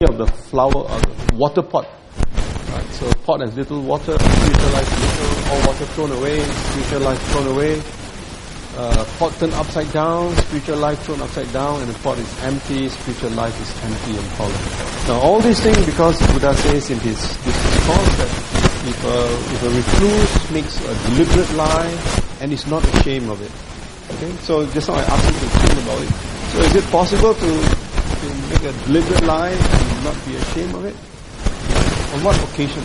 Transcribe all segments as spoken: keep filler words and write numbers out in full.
of the flower, uh, water pot. Right? So a pot has little water, spiritual life little, all water thrown away, spiritual life thrown away. Uh, pot turned upside down, spiritual life thrown upside down, and the pot is empty, spiritual life is empty and hollow. Now all these things because Buddha says in his this discourse that if a, if a recluse makes a deliberate lie and is not ashamed of it. Okay, so just now I asked you to think about it. So is it possible to, to make a deliberate lie and not be ashamed of it? On what occasions?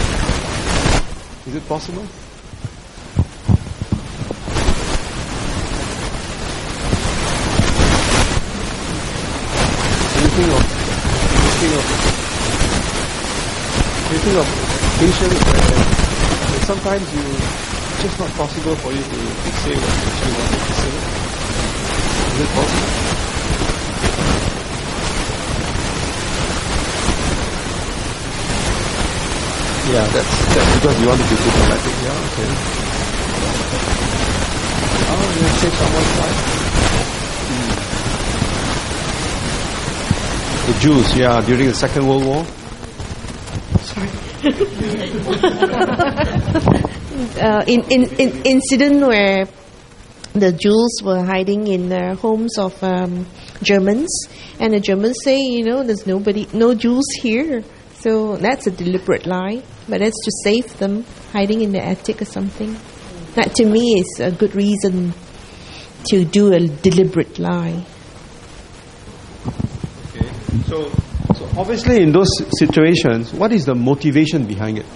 Is it possible? Anything of, anything of, anything of occasions where, where sometimes you, it's just not possible for you to, to say what you actually wanted to say. Is it possible? Yeah, that's, that's because you want to be diplomatic. Yeah, okay. Oh, you have saved someone's life. Hmm. The Jews, yeah, during the Second World War. Sorry. uh, in, in, in incident where the Jews were hiding in the homes of um, Germans, and the Germans say, you know, there's nobody, no Jews here. So that's a deliberate lie, but that's to save them, hiding in the attic or something. That to me is a good reason to do a deliberate lie. Okay, so so obviously in those situations, what is the motivation behind it?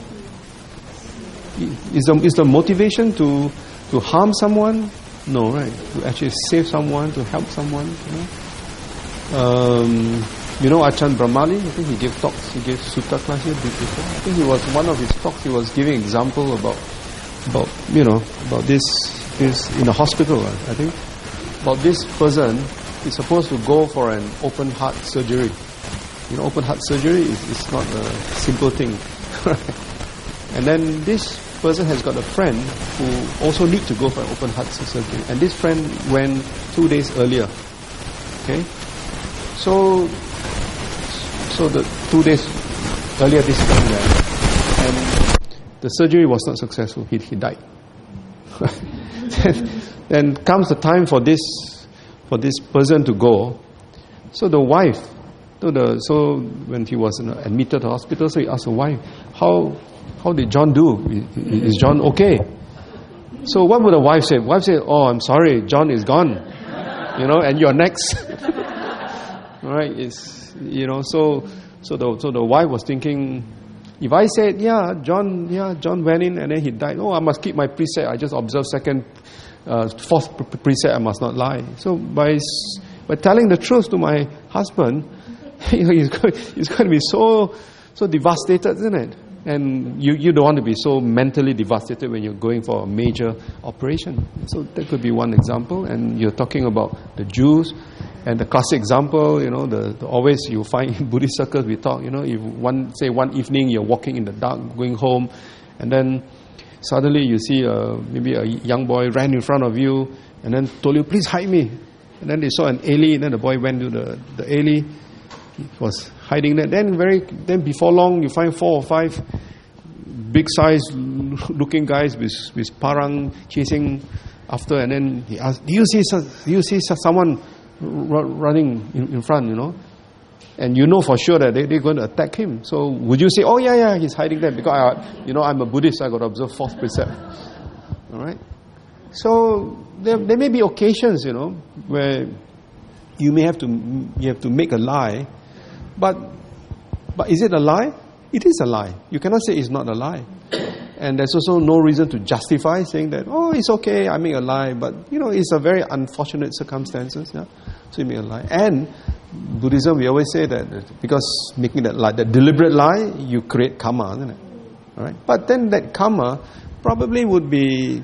Is the is the motivation to to harm someone? No, right? To actually save someone, to help someone. You know? Um. You know Ajahn Brahmali, I think he gave talks, he gave sutta class here before. I think he was, one of his talks, he was giving example about, about you know, about this, this in a hospital, I think. About this person is supposed to go for an open heart surgery. You know, open heart surgery is, is not a simple thing. And then this person has got a friend who also need to go for an open heart surgery. And this friend went two days earlier. Okay? So, So the two days earlier this friend went, and the surgery was not successful. He he died. then, then comes the time for this for this person to go. So the wife, so the so when he was admitted to the hospital, so he asked the wife, "How how did John do? Is John okay?" So what would the wife say? Wife say, "Oh, I'm sorry, John is gone. You know, and you're next." All right, it's. You know, so so the so the wife was thinking, if I said, yeah, John, yeah, John went in and then he died. Oh, I must keep my precept. I just observe second, uh, fourth precept. I must not lie. So by by telling the truth to my husband, you know, he's going, he's going to be so so devastated, isn't it? And you you don't want to be so mentally devastated when you're going for a major operation. So that could be one example. And you're talking about the Jews. And the classic example, you know, the, the always you find in Buddhist circles we talk, you know, if one say one evening you're walking in the dark going home, and then suddenly you see a, maybe a young boy ran in front of you and then told you, please hide me. And then they saw an alley, and then the boy went to the, the alley, he was hiding there. Then very then before long you find four or five big size looking guys with with parang chasing after, and then he asked, do you see do you see someone running in, in front, you know, and you know for sure that they, they're going to attack him. So would you say, oh yeah, yeah, he's hiding there because I, you know, I'm a Buddhist, I got to observe fourth precept. All right. So there, there may be occasions, you know, where you may have to you have to make a lie, but but is it a lie? It is a lie. You cannot say it's not a lie. And there's also no reason to justify saying that, oh, it's okay, I make a lie, but, you know, it's a very unfortunate circumstances, yeah, so you make a lie. And Buddhism, we always say that because making that lie, that deliberate lie, you create karma, isn't it? All right? But then that karma probably would be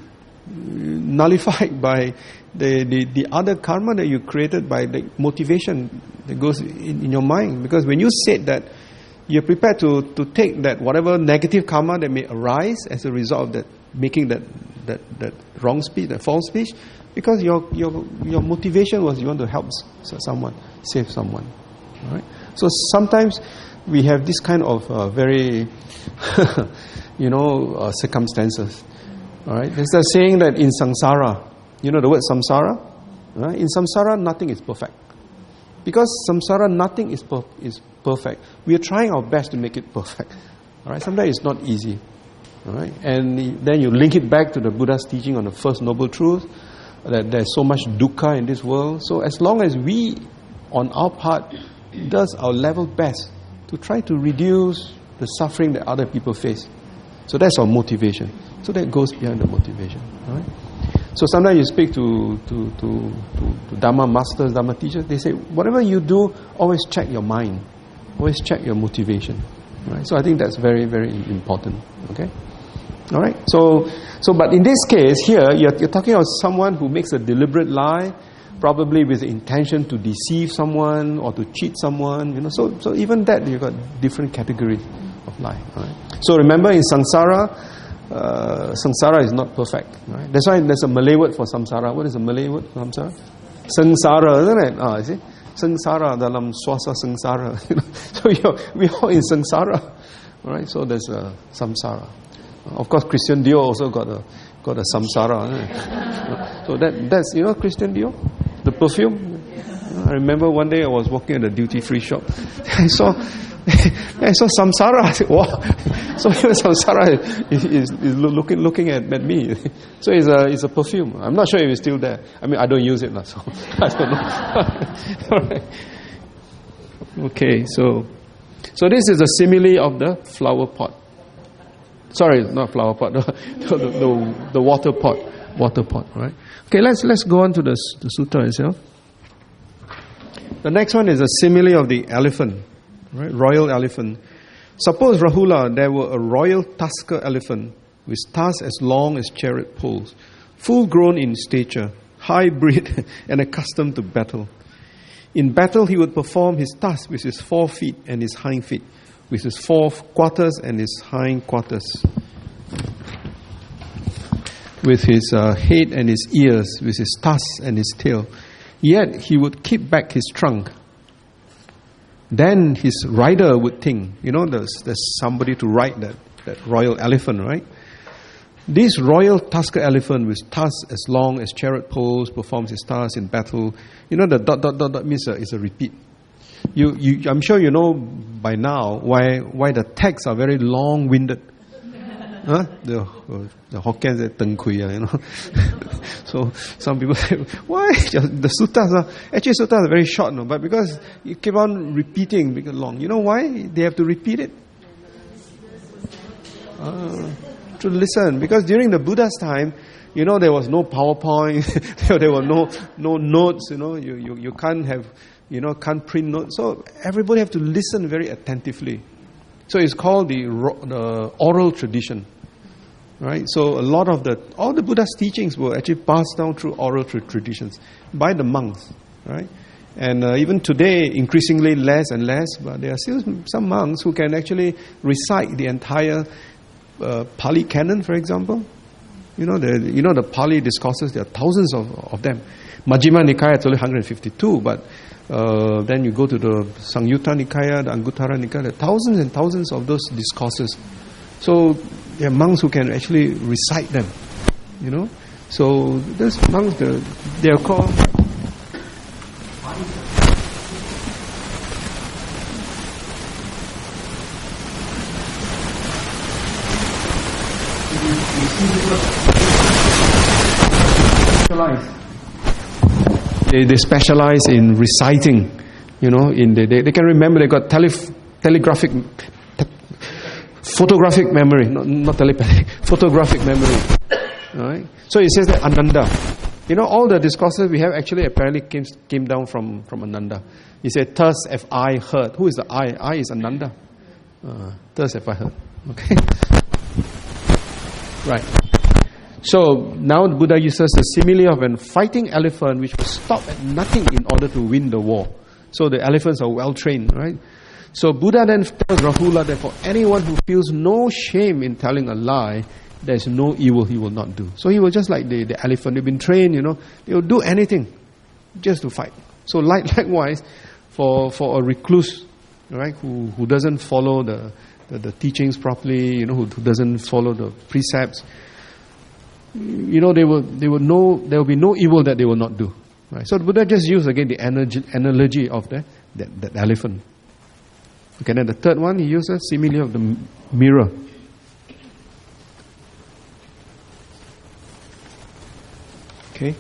nullified by the, the, the other karma that you created by the motivation that goes in, in your mind. Because when you said that, you're prepared to, to take that whatever negative karma that may arise as a result of that making that, that, that wrong speech, that false speech, because your your your motivation was you want to help someone, save someone. All right. So sometimes we have this kind of uh, very, you know, uh, circumstances. All right. There's a saying that in samsara, you know the word samsara? Right? In samsara, nothing is perfect. Because samsara, nothing is per- is perfect. We are trying our best to make it perfect. All right. Sometimes it's not easy. All right. And then you link it back to the Buddha's teaching on the first noble truth, that there's so much dukkha in this world. So as long as we, on our part, does our level best to try to reduce the suffering that other people face. So that's our motivation. So that goes behind the motivation. All right? So sometimes you speak to, to, to, to, to Dharma masters, Dharma teachers, they say, whatever you do, always check your mind. Always check your motivation. Right? So I think that's very, very important. Okay? All right? So, so but in this case, here, you're, you're talking about someone who makes a deliberate lie, probably with the intention to deceive someone or to cheat someone. You know, so, so even that, you've got different categories of lie. All right? So remember, in samsara, Uh, samsara is not perfect, right? That's why there's a Malay word for samsara. What is a Malay word for samsara? Sengsara, isn't it? Ah, you see? Sengsara dalam swasa sengsara. You know? So you're, we're all in sengsara, all right? So there's a samsara. Of course, Christian Dior also got a got a samsara. Isn't it? So that that's you know Christian Dior, the perfume. I remember one day I was walking at a duty free shop. I saw. I saw samsara. I said, wow. So even samsara is, is, is looking looking at, at me. So it's a it's a perfume. I'm not sure if it's still there. I mean, I don't use it now, so I don't know. All right. Okay, so so this is a simile of the flower pot. Sorry, not flower pot. The the, the, the water pot, water pot. Right. Okay, let's let's go on to the the sutra itself. The next one is a simile of the elephant. Right, royal elephant. Suppose, Rahula, there were a royal tusker elephant with tusks as long as chariot poles, full grown in stature, high bred and accustomed to battle. In battle he would perform his task with his fore feet and his hind feet, with his fore quarters and his hind quarters, with his uh, head and his ears, with his tusks and his tail. Yet he would keep back his trunk. Then his rider would think, you know, there's, there's somebody to ride that, that royal elephant, right? This royal tusker elephant with tusks as long as chariot poles performs his task in battle. You know, the dot, dot, dot, dot means a, is a repeat. You, you, I'm sure you know by now why, why the texts are very long-winded. Huh? The, uh, the Hokkien say Teng Kui, you know. So some people say, why? The suttas are, actually suttas are very short, no? But because you keep on repeating because long. You know why they have to repeat it? Uh, to listen. Because during the Buddha's time, you know, there was no PowerPoint, there were no no notes, you know, you, you, you can't have, you know, can't print notes. So everybody have to listen very attentively. So it's called the, the oral tradition, right? So a lot of the, all the Buddha's teachings were actually passed down through oral tra- traditions by the monks, right? And uh, even today, increasingly less and less, but there are still some monks who can actually recite the entire uh, Pali canon, for example. You know, the you know the Pali discourses, there are thousands of, of them. Majjhima Nikaya is only one hundred fifty-two, but uh, then you go to the Samyutta Nikaya, the Anguttara Nikaya, there are thousands and thousands of those discourses. So there are monks who can actually recite them, you know. So those monks, they are called They, they specialize in reciting, you know. In the, they, they can remember. They got tele, telegraphic, te, photographic memory, not, not telepathic, photographic memory. All right. So it says that Ananda, you know, all the discourses we have actually apparently came came down from from Ananda. He said, "Thus have I heard." Who is the I? I is Ananda. Uh, Thus have I heard. Okay. Right. So now the Buddha uses the simile of a fighting elephant which will stop at nothing in order to win the war. So the elephants are well trained, right? So Buddha then tells Rahula that for anyone who feels no shame in telling a lie, there is no evil he will not do. So he was just like the, the elephant. They've been trained, you know. They will do anything just to fight. So like, likewise, for, for a recluse, right? Who who doesn't follow the the, the teachings properly, you know, who, who doesn't follow the precepts, you know, they will they will know there will be no evil that they will not do. Right? So Buddha just used again the analogy, analogy of the that, that elephant. Okay, then the third one he uses simile of the mirror. Okay.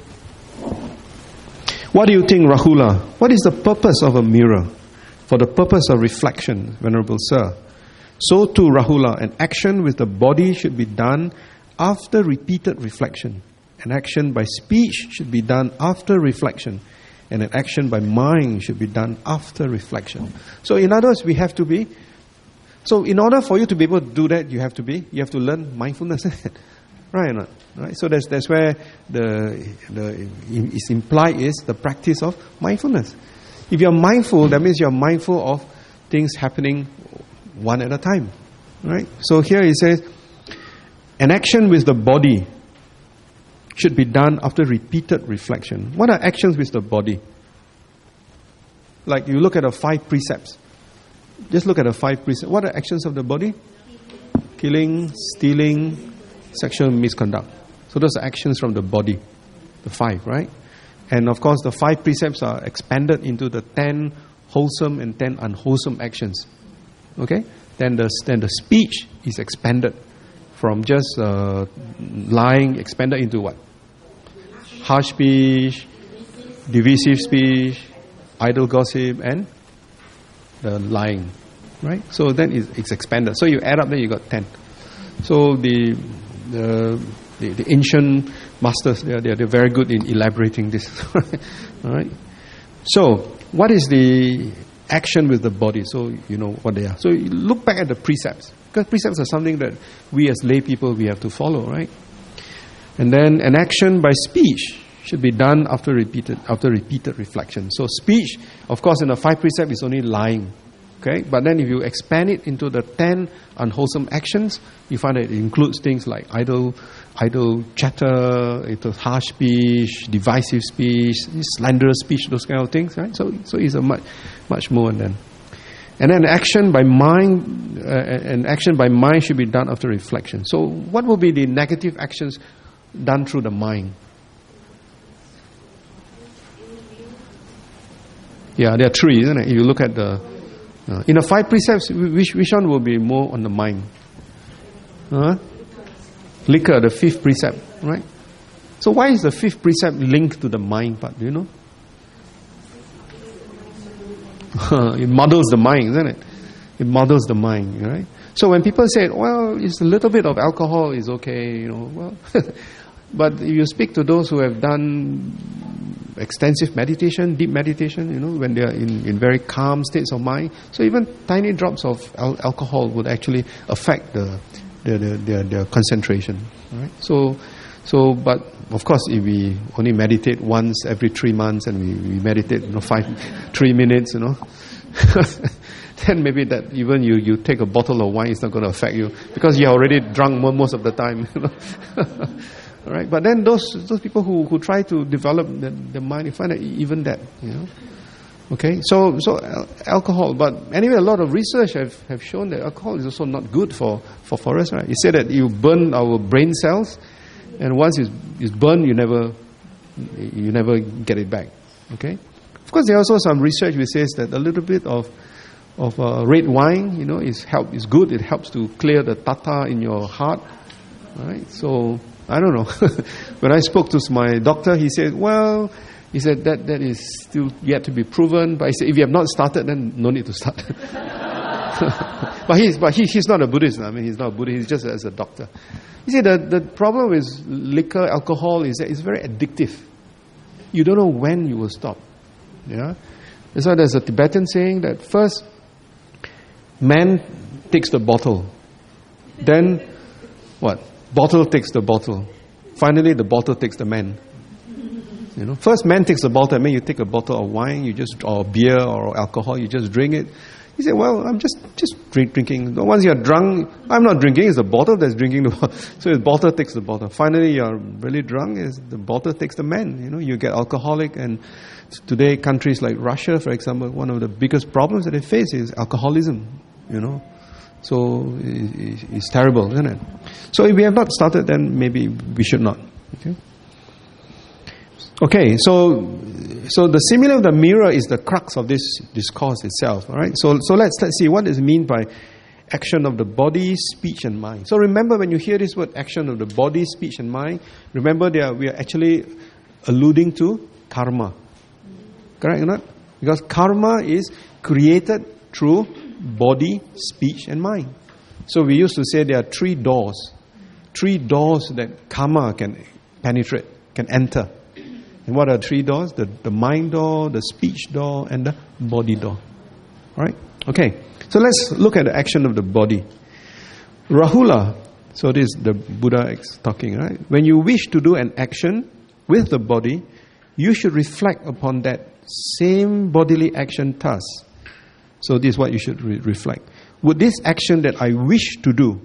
What do you think, Rahula? What is the purpose of a mirror? For the purpose of reflection, Venerable Sir. So too, Rahula, an action with the body should be done after repeated reflection. An action by speech should be done after reflection. And an action by mind should be done after reflection. So in other words, we have to be... So in order for you to be able to do that, you have to be... You have to learn mindfulness. Right or not? Right? So that's that's where the the is implied is the practice of mindfulness. If you're mindful, that means you're mindful of things happening one at a time. Right? So here it says, an action with the body should be done after repeated reflection. What are actions with the body? Like you look at the five precepts. Just look at the five precepts. What are actions of the body? Killing, stealing, sexual misconduct. So those are actions from the body. The five, right? And of course the five precepts are expanded into the ten wholesome and ten unwholesome actions. Okay? Then the, then the speech is expanded from just uh, lying, expanded into what? Harsh speech, divisive speech, idle gossip, and the lying. Right? So then it's, it's expanded. So you add up, then you got ten. So the the the, the ancient masters, they are, they are they're very good in elaborating this. All right. So what is the action with the body? So you know what they are. So you look back at the precepts, because precepts are something that we as lay people we have to follow, right? And then an action by speech should be done after repeated after repeated reflection. So speech, of course, in the five precepts is only lying. Okay, but then if you expand it into the ten unwholesome actions, you find that it includes things like idle, idle chatter, it was harsh speech, divisive speech, slanderous speech, those kind of things, right? So, so it's a much, much more than. And then action by mind, uh, an action by mind should be done after reflection. So, what will be the negative actions done through the mind? Yeah, there are three, isn't it? If you look at the Uh, in the five precepts, which which one will be more on the mind? Huh? Liquor, the fifth precept, right? So why is the fifth precept linked to the mind part? Do you know? It muddles the mind, isn't it? It muddles the mind, right? So when people say, well, it's a little bit of alcohol is okay, you know, well, but if you speak to those who have done extensive meditation, deep meditation, you know, when they are in, in very calm states of mind, so even tiny drops of al- alcohol would actually affect the, the, the their, their concentration, right? So, so, but of course, if we only meditate once every three months and we, we meditate, you know, five, three minutes, you know, then maybe that even you, you take a bottle of wine, it's not going to affect you because you're already drunk most of the time, you know. All right, but then those those people who, who try to develop the, the mind, you find that even that, you know. Okay, so so alcohol, but anyway, a lot of research have, have shown that alcohol is also not good for, for, for us, right? It said that you burn our brain cells, and once it's, it's burned, you never you never get it back. Okay, of course, there are also some research which says that a little bit of of uh, red wine, you know, is help is good. It helps to clear the tatta in your heart. All right, so. I don't know. When I spoke to my doctor, he said, well, he said that that is still yet to be proven. But he said, if you have not started, then no need to start. But he's but he, he's not a Buddhist. I mean, he's not a Buddhist. He's just as a doctor. You see, the, the problem with liquor, alcohol, is that it's very addictive. You don't know when you will stop. Yeah. That's why there's a Tibetan saying that first, man takes the bottle. Then, what? Bottle takes the bottle. Finally, the bottle takes the man. You know, first man takes the bottle. I mean, you take a bottle of wine, you just or beer or alcohol, you just drink it. He said, well, I'm just, just drink, drinking. Once you're drunk, I'm not drinking, it's the bottle that's drinking the bottle. So the bottle takes the bottle. Finally, you're really drunk, is the bottle takes the man. You know, you get alcoholic. And today, countries like Russia, for example, one of the biggest problems that they face is alcoholism, you know. So it, it's terrible, isn't it? So if we have not started, then maybe we should not. Okay. Okay, so so the simile of the mirror is the crux of this discourse itself. All right. So so let's let's see what is meant by action of the body, speech, and mind. So remember, when you hear this word action of the body, speech, and mind, remember they are, we are actually alluding to karma. Correct or not? Because karma is created through body, speech, and mind. So we used to say there are three doors, three doors that karma can penetrate, can enter. And what are three doors? The, the mind door, the speech door, and the body door. Alright? Okay. So let's look at the action of the body. Rahula, so this is the Buddha talking, right? When you wish to do an action with the body, you should reflect upon that same bodily action task. So this is what you should re- reflect. Would this action that I wish to do,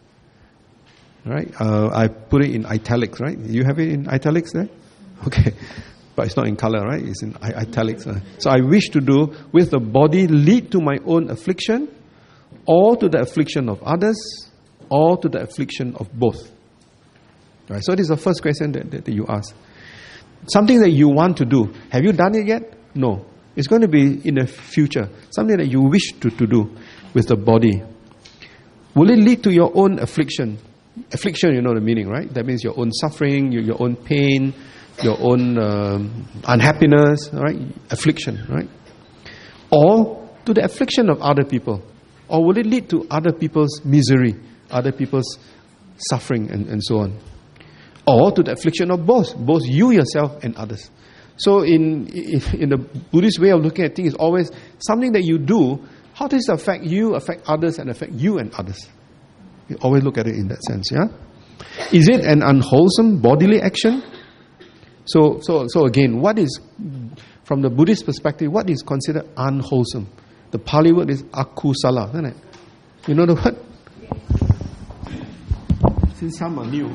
right? Uh, I put it in italics, right? You have it in italics there? Okay, but it's not in color, right? It's in italics. So I wish to do with the body lead to my own affliction, or to the affliction of others, or to the affliction of both. Right. So this is the first question that, that, that you ask. Something that you want to do. Have you done it yet? No. It's going to be in the future. Something that you wish to, to do with the body. Will it lead to your own affliction? Affliction, you know the meaning, right? That means your own suffering, your, your own pain, your own um, unhappiness, right? Affliction, right? Or to the affliction of other people. Or will it lead to other people's misery, other people's suffering, and, and so on. Or to the affliction of both, both you yourself and others. So in, in the Buddhist way of looking at things, is always something that you do, how does it affect you, affect others, and affect you and others? You always look at it in that sense, yeah? Is it an unwholesome bodily action? So, so, so again, what is, from the Buddhist perspective, what is considered unwholesome? The Pali word is akusala, isn't it? You know the word? Since some are new.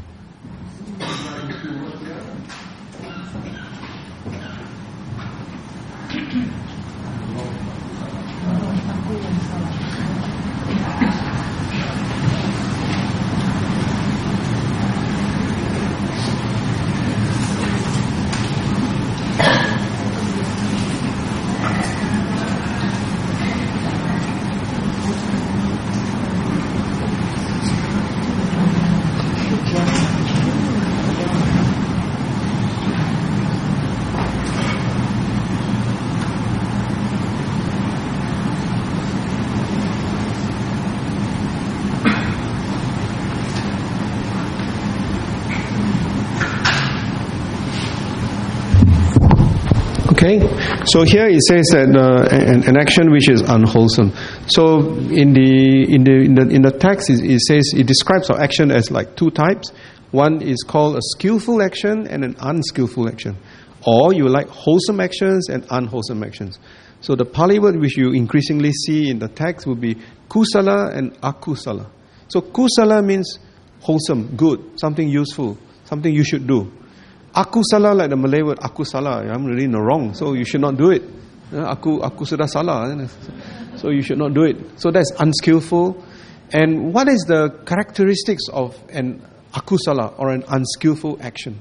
Okay, so here it says that uh, an, an action which is unwholesome. So in the in the in the, in the text, it, it says it describes our action as like two types. One is called a skillful action and an unskillful action, or you like wholesome actions and unwholesome actions. So the Pali word which you increasingly see in the text would be kusala and akusala. So kusala means wholesome, good, something useful, something you should do. Akusala, like the Malay word akusala, I'm really in the wrong, so you should not do it. Aku aku sudah salah, so you should not do it. So that's unskillful. And what is the characteristics of an akusala or an unskillful action?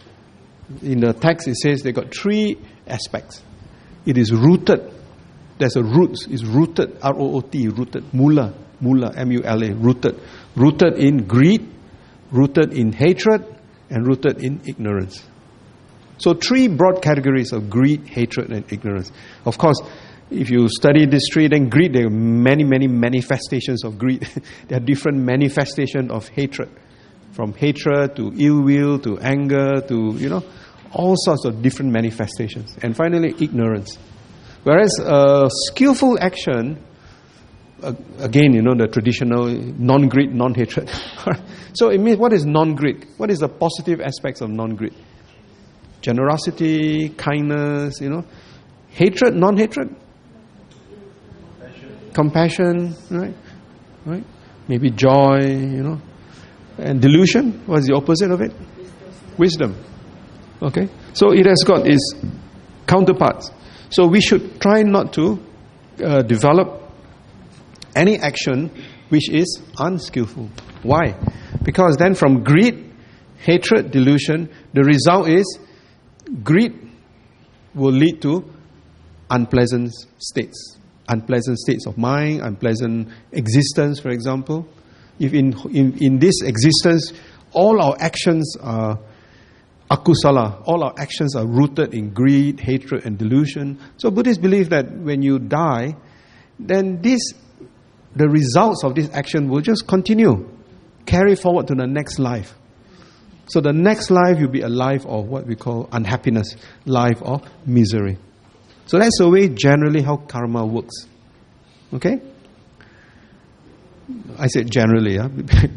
In the text it says they got three aspects. It is rooted. There's a root. It's rooted. R O O T, rooted. Mula, mula, M U L A, rooted. Rooted in greed, rooted in hatred, and rooted in ignorance. So three broad categories of greed, hatred, and ignorance. Of course, if you study this three, then greed, there are many, many manifestations of greed. There are different manifestations of hatred. From hatred to ill will to anger to, you know, all sorts of different manifestations. And finally, ignorance. Whereas uh, skillful action, uh, again, you know, the traditional non-greed, non-hatred. So it means, what is non-greed? What is the positive aspects of non-greed? Generosity, kindness, you know. Hatred, non-hatred? compassion, right? Right? Maybe joy, you know. And delusion, what's the opposite of it? Wisdom. Okay? So it has got its counterparts. So we should try not to uh, develop any action which is unskillful. Why? Because then from greed, hatred, delusion, the result is greed will lead to unpleasant states. Unpleasant states of mind, unpleasant existence, for example. If in, in, in this existence, all our actions are akusala, all our actions are rooted in greed, hatred, and delusion. So Buddhists believe that when you die, then this, the results of this action will just continue, carry forward to the next life. So the next life will be a life of what we call unhappiness, life of misery. So that's the way generally how karma works. Okay? I said generally, yeah?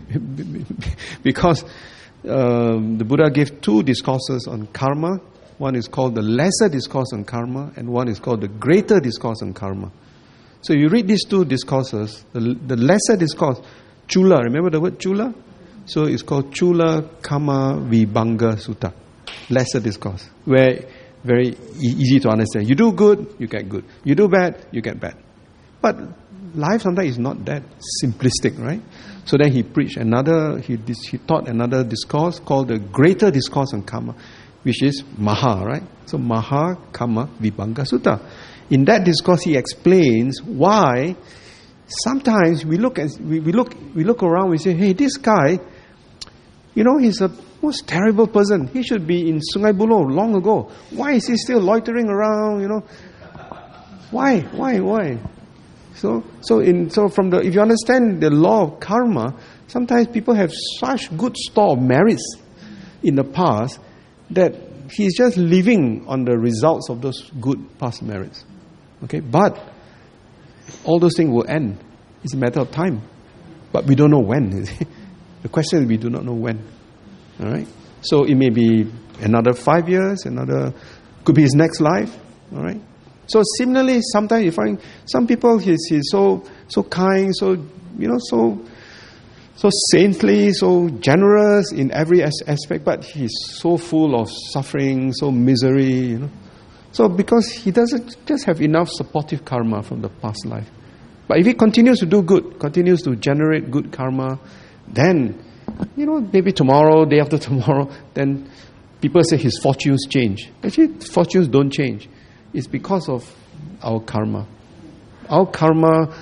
Because um, the Buddha gave two discourses on karma. One is called the lesser discourse on karma, and one is called the greater discourse on karma. So you read these two discourses, the, the lesser discourse, Chula, remember the word Chula? So it's called Chula Kama Vibhanga Sutta, lesser discourse, where very e- easy to understand. You do good, you get good. You do bad, you get bad. But life sometimes is not that simplistic, right? So then he preached another, he, he taught another discourse called the greater discourse on karma, which is Maha, right? So Maha Kama Vibhanga Sutta. In that discourse, he explains why sometimes we look at we, we look we look around. We say, "Hey, this guy, you know, he's a most terrible person. He should be in Sungai Buloh long ago. Why is he still loitering around? You know, why, why, why?" So, so in so from the if you understand the law of karma, sometimes people have such good store of merits in the past that he's just living on the results of those good past merits. Okay, but all those things will end. It's a matter of time, but we don't know when. The question is we do not know when. All right. So it may be another five years, another could be his next life. All right. So similarly, sometimes you find some people he's, he's so so kind, so you know, so so saintly, so generous in every as- aspect, but he's so full of suffering, so misery, you know. So because he doesn't just have enough supportive karma from the past life. But if he continues to do good, continues to generate good karma, then, you know, maybe tomorrow, day after tomorrow, then people say his fortunes change. Actually, fortunes don't change. It's because of our karma. Our karma.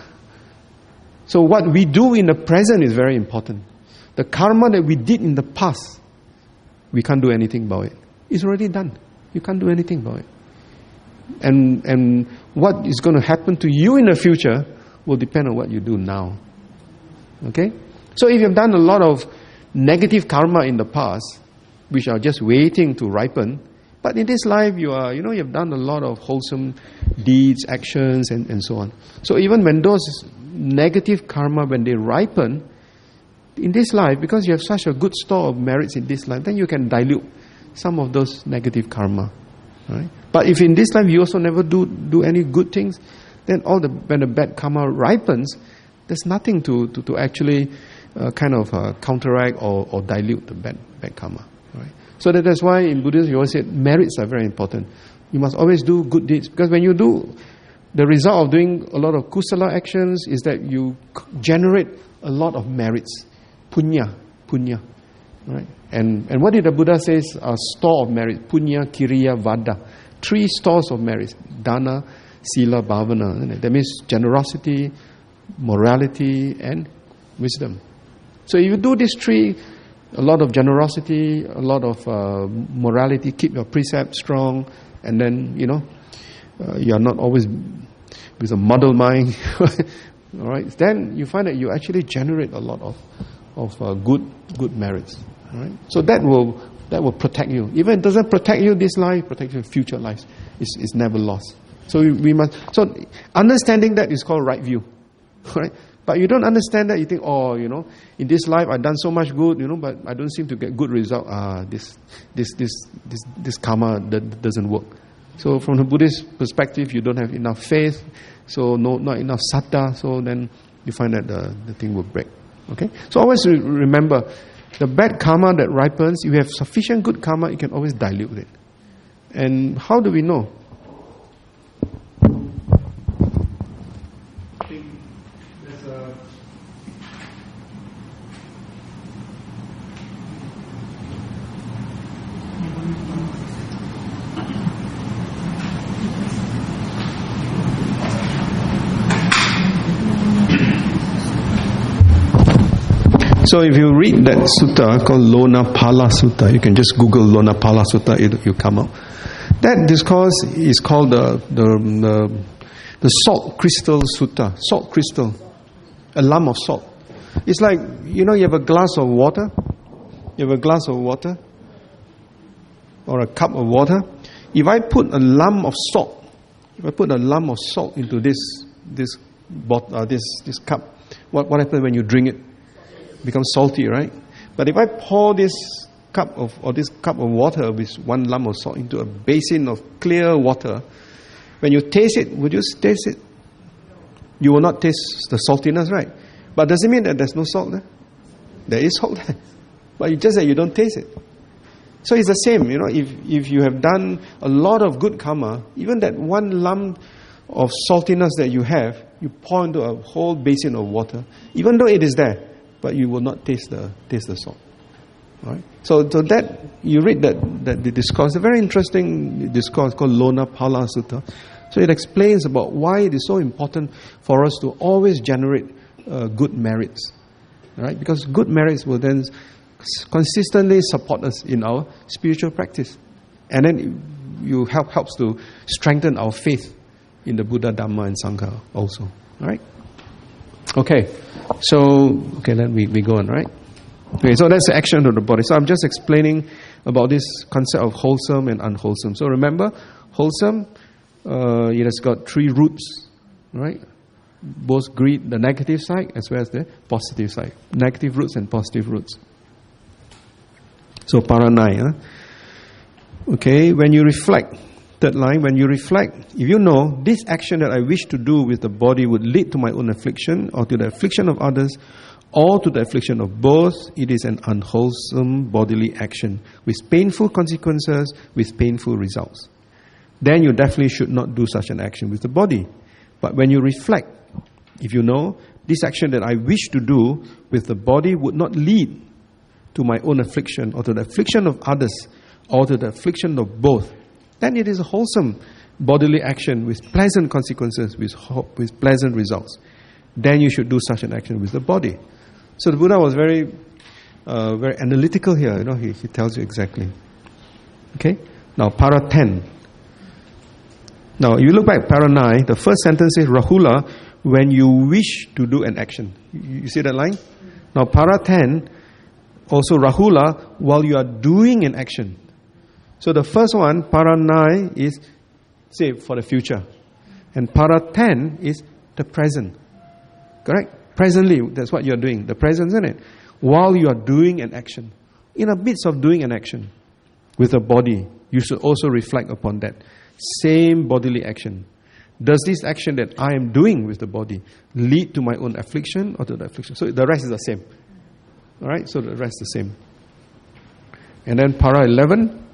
So what we do in the present is very important. The karma that we did in the past, we can't do anything about it. It's already done. You can't do anything about it. And and what is going to happen to you in the future will depend on what you do now. Okay? So if you've done a lot of negative karma in the past, which are just waiting to ripen, but in this life you are, you know, you've done a lot of wholesome deeds, actions, and, and so on. So even when those negative karma, when they ripen in this life, because you have such a good store of merits in this life, then you can dilute some of those negative karma. Right? But if in this life you also never do do any good things, then all the when the bad karma ripens, there's nothing to to, to actually uh, kind of uh, counteract or, or dilute the bad bad karma. Right? So that, that's why in Buddhism you always say merits are very important. You must always do good deeds, because when you do, the result of doing a lot of kusala actions is that you generate a lot of merits, punya, punya, right? And and what did the Buddha say? A store of merit, punya, kiriya, vada, three stores of merits: dana, sila, bhavana. That means generosity, morality, and wisdom. So if you do these three, a lot of generosity, a lot of uh, morality, keep your precepts strong, and then, you know, uh, you are not always with a muddled mind. All right, then you find that you actually generate a lot of of uh, good good merits. All right, so that will that will protect you. Even if it doesn't protect you this life, protect your future lives. It's, it's never lost. So we, we must. So understanding that is called right view. All right. But you don't understand that, you think, oh, you know, in this life I've done so much good, you know, but I don't seem to get good result. Ah, this, this, this, this, this karma that doesn't work. So from the Buddhist perspective, you don't have enough faith, so no, not enough saddha, so then you find that the, the thing will break. Okay? So always re- remember, the bad karma that ripens, if you have sufficient good karma, you can always dilute it. And how do we know? I think there's a So if you read that sutta called Lonapala Sutta, you can just Google Lonapala Sutta, it will come up. That discourse is called the, the, the, the salt crystal sutta. Salt crystal. A lump of salt. It's like, you know, you have a glass of water. You have a glass of water. Or a cup of water. If I put a lump of salt, if I put a lump of salt into this this bottle, uh, this this cup, what what happens when you drink it? It becomes salty, right? But if I pour this cup of or this cup of water with one lump of salt into a basin of clear water, when you taste it, would you taste it? You will not taste the saltiness, right? But does it mean that there's no salt there? There is salt there, but it's just that you don't taste it. So it's the same, you know, if, if you have done a lot of good karma, even that one lump of saltiness that you have, you pour into a whole basin of water, even though it is there, but you will not taste the taste the salt. Right? So, so that, you read that, that the discourse, a very interesting discourse called Lonapala Sutta. So it explains about why it is so important for us to always generate uh, good merits. Right? Because good merits will then consistently support us in our spiritual practice, and then you help helps to strengthen our faith in the Buddha, Dhamma, and Sangha also. All right. Okay. So okay, then we, we go on. Right. Okay. So that's the action of the body. So I'm just explaining about this concept of wholesome and unwholesome. So remember, wholesome, uh, it has got three roots. Right. Both greed, the negative side, as well as the positive side. Negative roots and positive roots. So paranai, huh? Okay, when you reflect, third line, when you reflect, if you know this action that I wish to do with the body would lead to my own affliction or to the affliction of others or to the affliction of both, it is an unwholesome bodily action with painful consequences, with painful results. Then you definitely should not do such an action with the body. But when you reflect, if you know this action that I wish to do with the body would not lead to my own affliction or to the affliction of others or to the affliction of both, then it is a wholesome bodily action with pleasant consequences, with with pleasant results. Then you should do such an action with the body. So the Buddha was very uh, very analytical here. You know, he, he tells you exactly. Okay? Now, para ten. Now, you look back, para nine, the first sentence says, Rahula, when you wish to do an action. You, you see that line? Now, para ten, also Rahula, while you are doing an action. So the first one, para nine, is, say, for the future. And para ten is the present. Correct? Presently, that's what you are doing. The present, isn't it? While you are doing an action. In the midst of doing an action with the body, you should also reflect upon that. Same bodily action. Does this action that I am doing with the body lead to my own affliction or to the affliction? So the rest is the same. Alright, so the rest is the same. And then para eleven.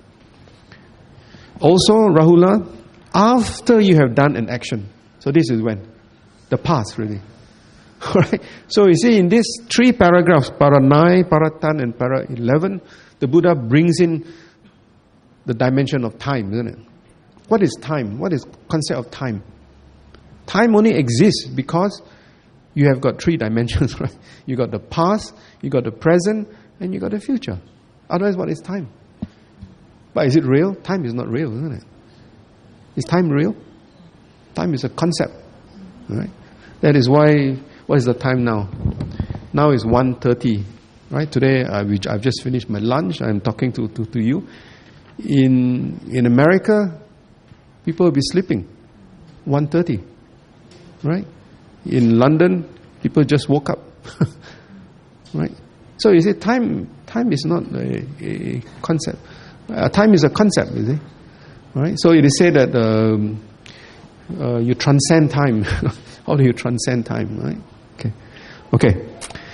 Also, Rahula, after you have done an action. So this is when? The past, really. Alright, so you see in these three paragraphs, para nine, para ten, and para eleven, the Buddha brings in the dimension of time, isn't it? What is time? What is concept of time? Time only exists because you have got three dimensions, right? You got the past, you got the present, and you got the future. Otherwise, what is time? But is it real? Time is not real, isn't it? Is time real? Time is a concept, right? That is why, what is the time now? Now is one thirty, right? Today, I, I've just finished my lunch. I'm talking to, to, to you. In in America, people will be sleeping. one thirty, right? In London, people just woke up, right? So you see, time time is not a, a concept. Uh, time is a concept, you see. Right? So it is said that um, uh, you transcend time. How do you transcend time? Right? Okay. Okay.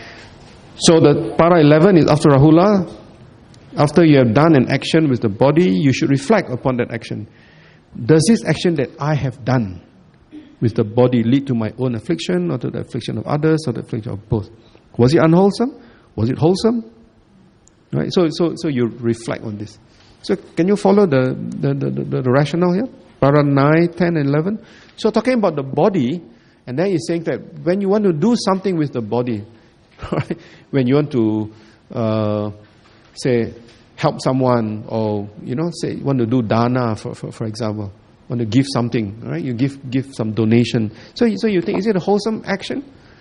So the para eleven is after Rahula. After you have done an action with the body, you should reflect upon that action. Does this action that I have done with the body lead to my own affliction, or to the affliction of others, or the affliction of both? Was it unwholesome? Was it wholesome? Right. So, so, so you reflect on this. So, can you follow the the, the, the, the rationale here? Para nine, ten, and eleven. So, talking about the body, and then he's saying that when you want to do something with the body, right? When you want to uh, say help someone, or you know, say you want to do dana, for for, for example, want to give something, right? You give give some donation. So, so you think, is it a wholesome action?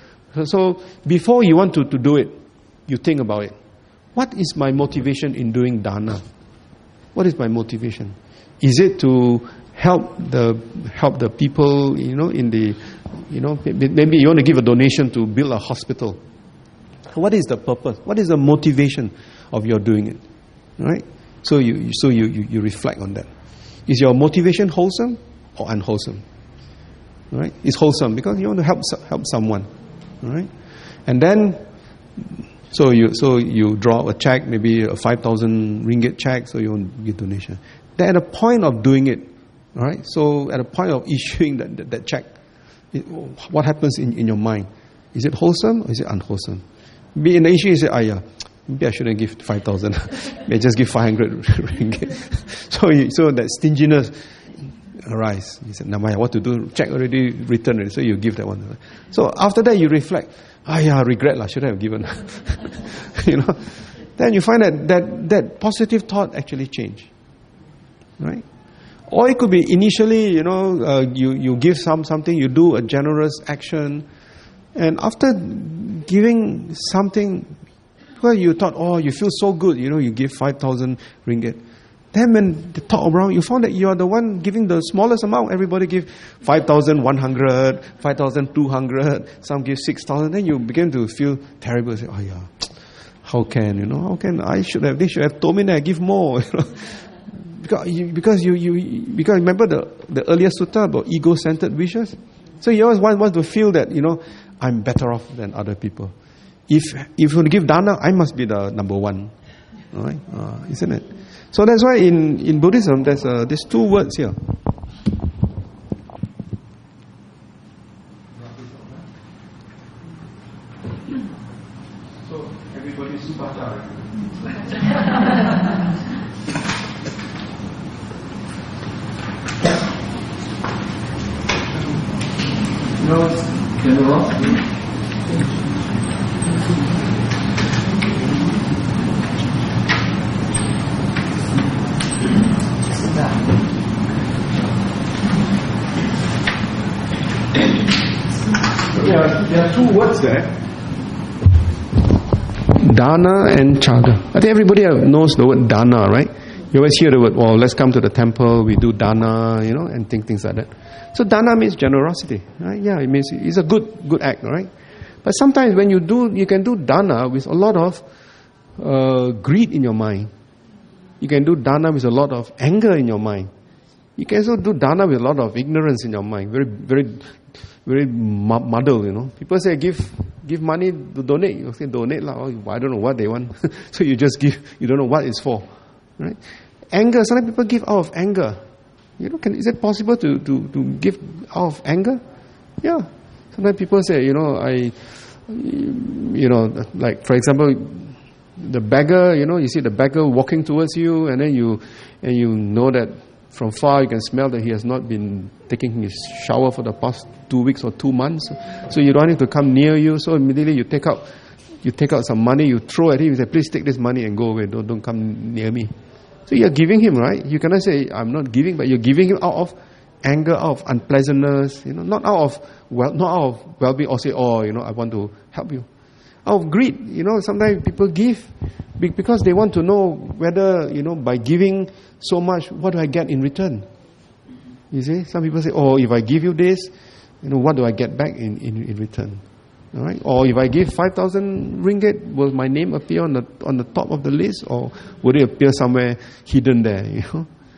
So before you want to, to do it, you think about it. What is my motivation in doing dana? What is my motivation? Is it to help the help the people, you know, in the, you know, maybe you want to give a donation to build a hospital. What is the purpose? What is the motivation of your doing it? Right? So you so you, you, you reflect on that. Is your motivation wholesome or unwholesome? Right? It's wholesome because you want to help help someone. Right? And then so you so you draw a check, maybe a five thousand ringgit check, so you want to give donation. Then at the point of doing it, right? So at the point of issuing that that, that check, it, what happens in, in your mind? Is it wholesome or is it unwholesome? Be in the issue, you say, ah, yeah, maybe I shouldn't give five thousand. Maybe just give five hundred ringgit. So, you, so that stinginess arise. You said, Namaya, what to do? Check already, return already. So you give that one. So after that, you reflect. Ah, yeah, regret lah. Should have given. You know. Then you find that, that that positive thought actually change. Right? Or it could be initially, you know, uh, you you give some something, you do a generous action, and after giving something, well, you thought, oh, you feel so good, you know, you give five thousand ringgit. Then when they talk around, you found that you are the one giving the smallest amount. Everybody give five thousand one hundred, five thousand two hundred, some give six thousand. Then you begin to feel terrible. Say, oh yeah, how can, you know, how can, I should have, they should have told me that I give more, you know. Because you, because you, you because remember the, the earlier sutta about ego-centered wishes? So you always want, want to feel that, you know, I'm better off than other people. If if you want to give dana, I must be the number one. All right? Uh, isn't it? So that's why in, in Buddhism, there's uh, there's two words here. So everybody's supachara. No, generosity. Yeah, there are two words there. Dana and chaga. I think everybody knows the word dana, right? You always hear the word, well, let's come to the temple, we do dana, you know, and think things like that. So dana means generosity, right? Yeah, it means it's a good good act, right? But sometimes when you do, you can do dana with a lot of uh, greed in your mind. You can do dana with a lot of anger in your mind. You can also do dana with a lot of ignorance in your mind. Very, very, very muddled, you know. People say, give give money to donate. You say, donate lah. Oh, I don't know what they want. So you just give. You don't know what it's for, right? Anger. Sometimes people give out of anger. You know, can, is it possible to, to, to give out of anger? Yeah. Sometimes people say, you know, I, you know, like for example, the beggar, you know, you see the beggar walking towards you, and then you, and you know that from far you can smell that he has not been taking his shower for the past two weeks or two months. So you don't need to come near you. So immediately you take out, you take out some money, you throw at him. You say, please take this money and go away. Don't don't come near me. So you're giving him, right? You cannot say, I'm not giving, but you're giving him out of anger, out of unpleasantness, you know, not out of well, not out of well-being, or say, oh, you know, I want to help you. Out of greed, you know, sometimes people give because they want to know whether, you know, by giving so much, what do I get in return? You see, some people say, oh, if I give you this, you know, what do I get back in, in, in return? All right? Or if I give five thousand ringgit, will my name appear on the on the top of the list, or would it appear somewhere hidden there? You know.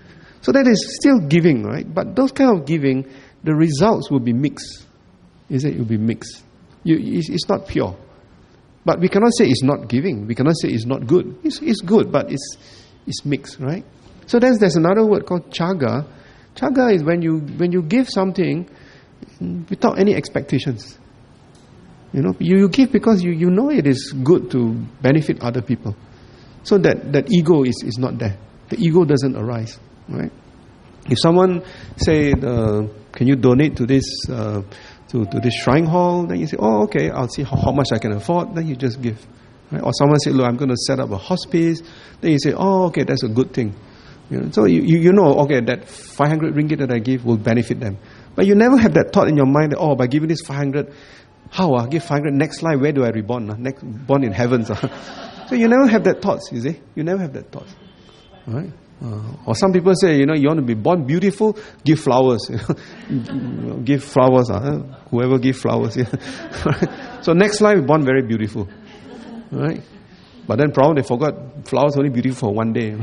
So that is still giving, right? But those kind of giving, the results will be mixed. Is it? It will be mixed. You, it's, it's not pure. But we cannot say it's not giving. We cannot say it's not good. It's, it's good, but it's it's mixed, right? So there's there's another word called chaga. Chaga is when you when you give something without any expectations. You know, you, you give because you, you know it is good to benefit other people. So that, that ego is, is not there. The ego doesn't arise, right? If someone say, uh, can you donate to this uh, to, to this shrine hall? Then you say, oh, okay, I'll see how, how much I can afford. Then you just give. Right? Or someone say, look, I'm going to set up a hospice. Then you say, oh, okay, that's a good thing. You know, so you, you, you know, okay, that five hundred ringgit that I give will benefit them. But you never have that thought in your mind that, oh, by giving this five hundred, how? I give five hundred, next life, where do I reborn? Uh? Next, born in heavens. Uh? So you never have that thoughts, you see? You never have that thoughts. Right? Uh, or some people say, you know, you want to be born beautiful, give flowers. You know? Give flowers. Uh? Whoever give flowers. Yeah. So next life, born very beautiful. Right? But then probably they forgot flowers only beautiful for one day.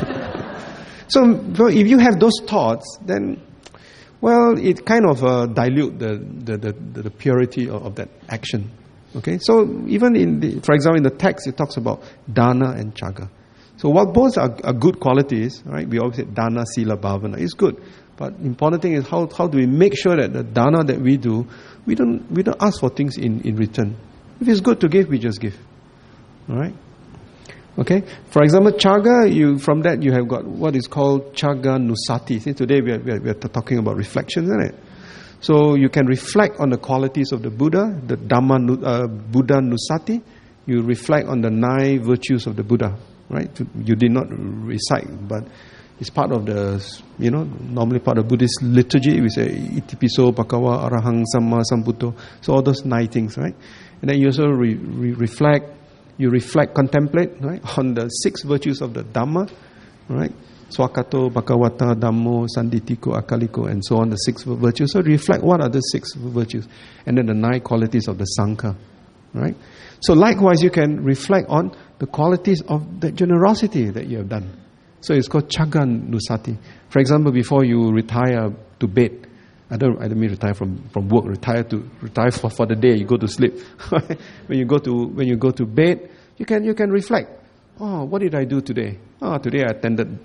So if you have those thoughts, then, well, it kind of uh, dilute the, the, the, the purity of, of that action. Okay, so even in the, for example, in the text, it talks about dana and chaga. So what both are, are good qualities, right? We always say dana, sila, bhavana. It's good, but important thing is how how do we make sure that the dana that we do, we don't we don't ask for things in, in return. If it's good to give, we just give. All right. Okay. For example, chaga. You from that you have got what is called chaga nusati. See, today we are, we are we are talking about reflection, isn't it? So you can reflect on the qualities of the Buddha, the Dhamma, uh, Buddha Nusati. You reflect on the nine virtues of the Buddha, right? You did not recite, but it's part of the, you know, normally part of Buddhist liturgy. We say Itipiso, Bhagava, Arahang, Samma, Sambuddho. So all those nine things, right? And then you also re- re- reflect, you reflect, contemplate, right, on the six virtues of the Dhamma, right? Swakato, Bhagavata, Dhammo, Sanditiko, Akaliko, and so on, the six virtues. So reflect what are the six virtues. And then the nine qualities of the Sangha. Right? So likewise, you can reflect on the qualities of the generosity that you have done. So it's called Chaga Nusati. For example, before you retire to bed, I don't, I don't mean retire from, from work, retire to retire for, for the day, you go to sleep. when you go to when you go to bed, you can you can reflect. Oh, what did I do today? Oh, today I attended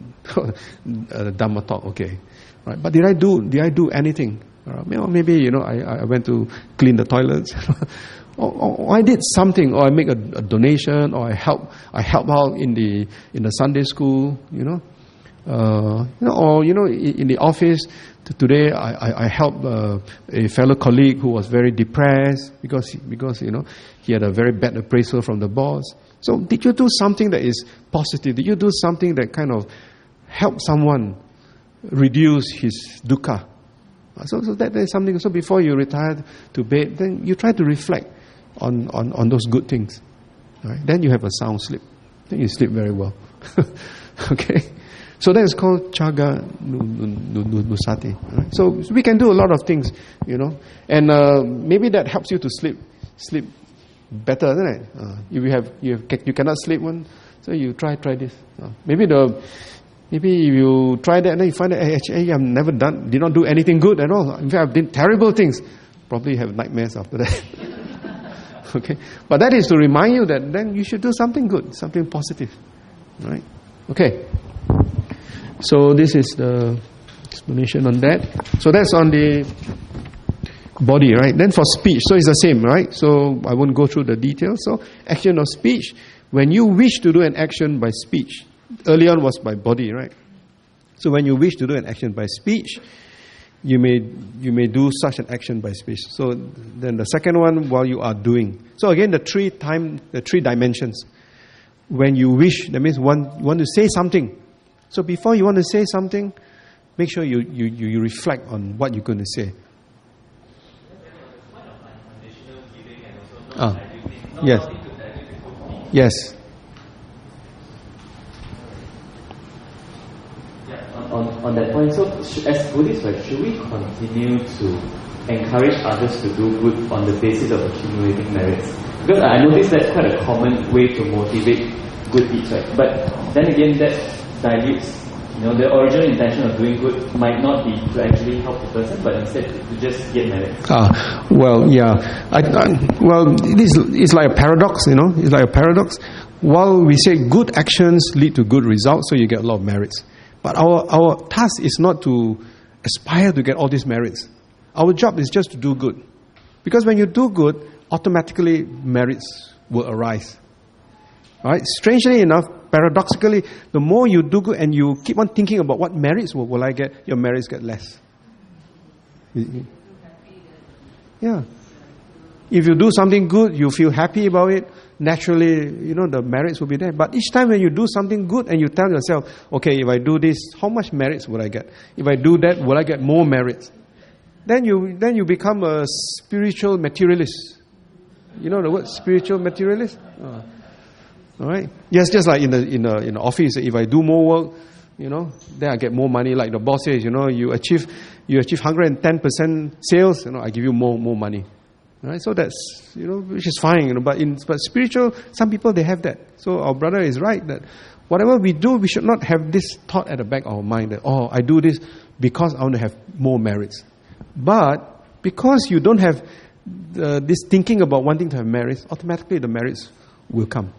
a Dhamma talk. Okay, right. But did I do? Did I do anything? Uh, maybe you know I, I went to clean the toilets. or, or I did something, or I make a, a donation, or I help I help out in the in the Sunday school. You know, uh, you know, or you know, in, in the office today I I, I helped uh, a fellow colleague who was very depressed because because you know he had a very bad appraisal from the boss. So did you do something that is positive? Did you do something that kind of helped someone reduce his dukkha? So, so that is something. So before you retire to bed, then you try to reflect on, on, on those good things. Right? Then you have a sound sleep. Then you sleep very well. Okay? So that is called Chaga Nusati. Right? So we can do a lot of things, you know. And uh, maybe that helps you to sleep sleep better, isn't it? Uh, if you have you have, you cannot sleep one, so you try try this. Uh, maybe the maybe if you try that and then you find that hey, actually I've never done did not do anything good at all. In fact, I've done terrible things. Probably have nightmares after that. Okay, but that is to remind you that then you should do something good, something positive, right? Okay. So this is the explanation on that. So that's on the body, right? Then for speech, so it's the same, right? So I won't go through the details. So action of speech, when you wish to do an action by speech, earlier on was by body, right? So when you wish to do an action by speech, you may you may do such an action by speech. So then the second one, while you are doing. So again, the three time, the three dimensions. When you wish, that means one you want to say something. So before you want to say something, make sure you you you reflect on what you're going to say. Ah, yes, yes. On, on that point, so as Buddhists, right, should we continue to encourage others to do good on the basis of accumulating merits? Because I notice that's quite a common way to motivate good deeds, right? But then again, that dilutes you know, the original intention of doing good might not be to actually help the person, but instead to just get merit. Ah, well, yeah. I, I, well, it is, it's like a paradox, you know. It's like a paradox. While we say good actions lead to good results, so you get a lot of merits. But our, our task is not to aspire to get all these merits. Our job is just to do good. Because when you do good, automatically merits will arise. Right? Strangely enough, paradoxically, the more you do good and you keep on thinking about what merits will, will I get, your merits get less. Yeah. If you do something good, you feel happy about it, naturally, you know, the merits will be there. But each time when you do something good and you tell yourself, okay, if I do this, how much merits will I get? If I do that, will I get more merits? Then you then you become a spiritual materialist. You know the word spiritual materialist? Oh. All right. Yes, just like in the in the in the office, if I do more work, you know, then I get more money. Like the boss says, you know, you achieve you achieve one hundred ten percent sales, you know, I give you more more money. All right. So that's, you know, which is fine, you know. But in but spiritual, some people they have that. So our brother is right that whatever we do, we should not have this thought at the back of our mind that, oh, I do this because I want to have more merits. But because you don't have uh, this thinking about wanting to have merits, automatically the merits will come.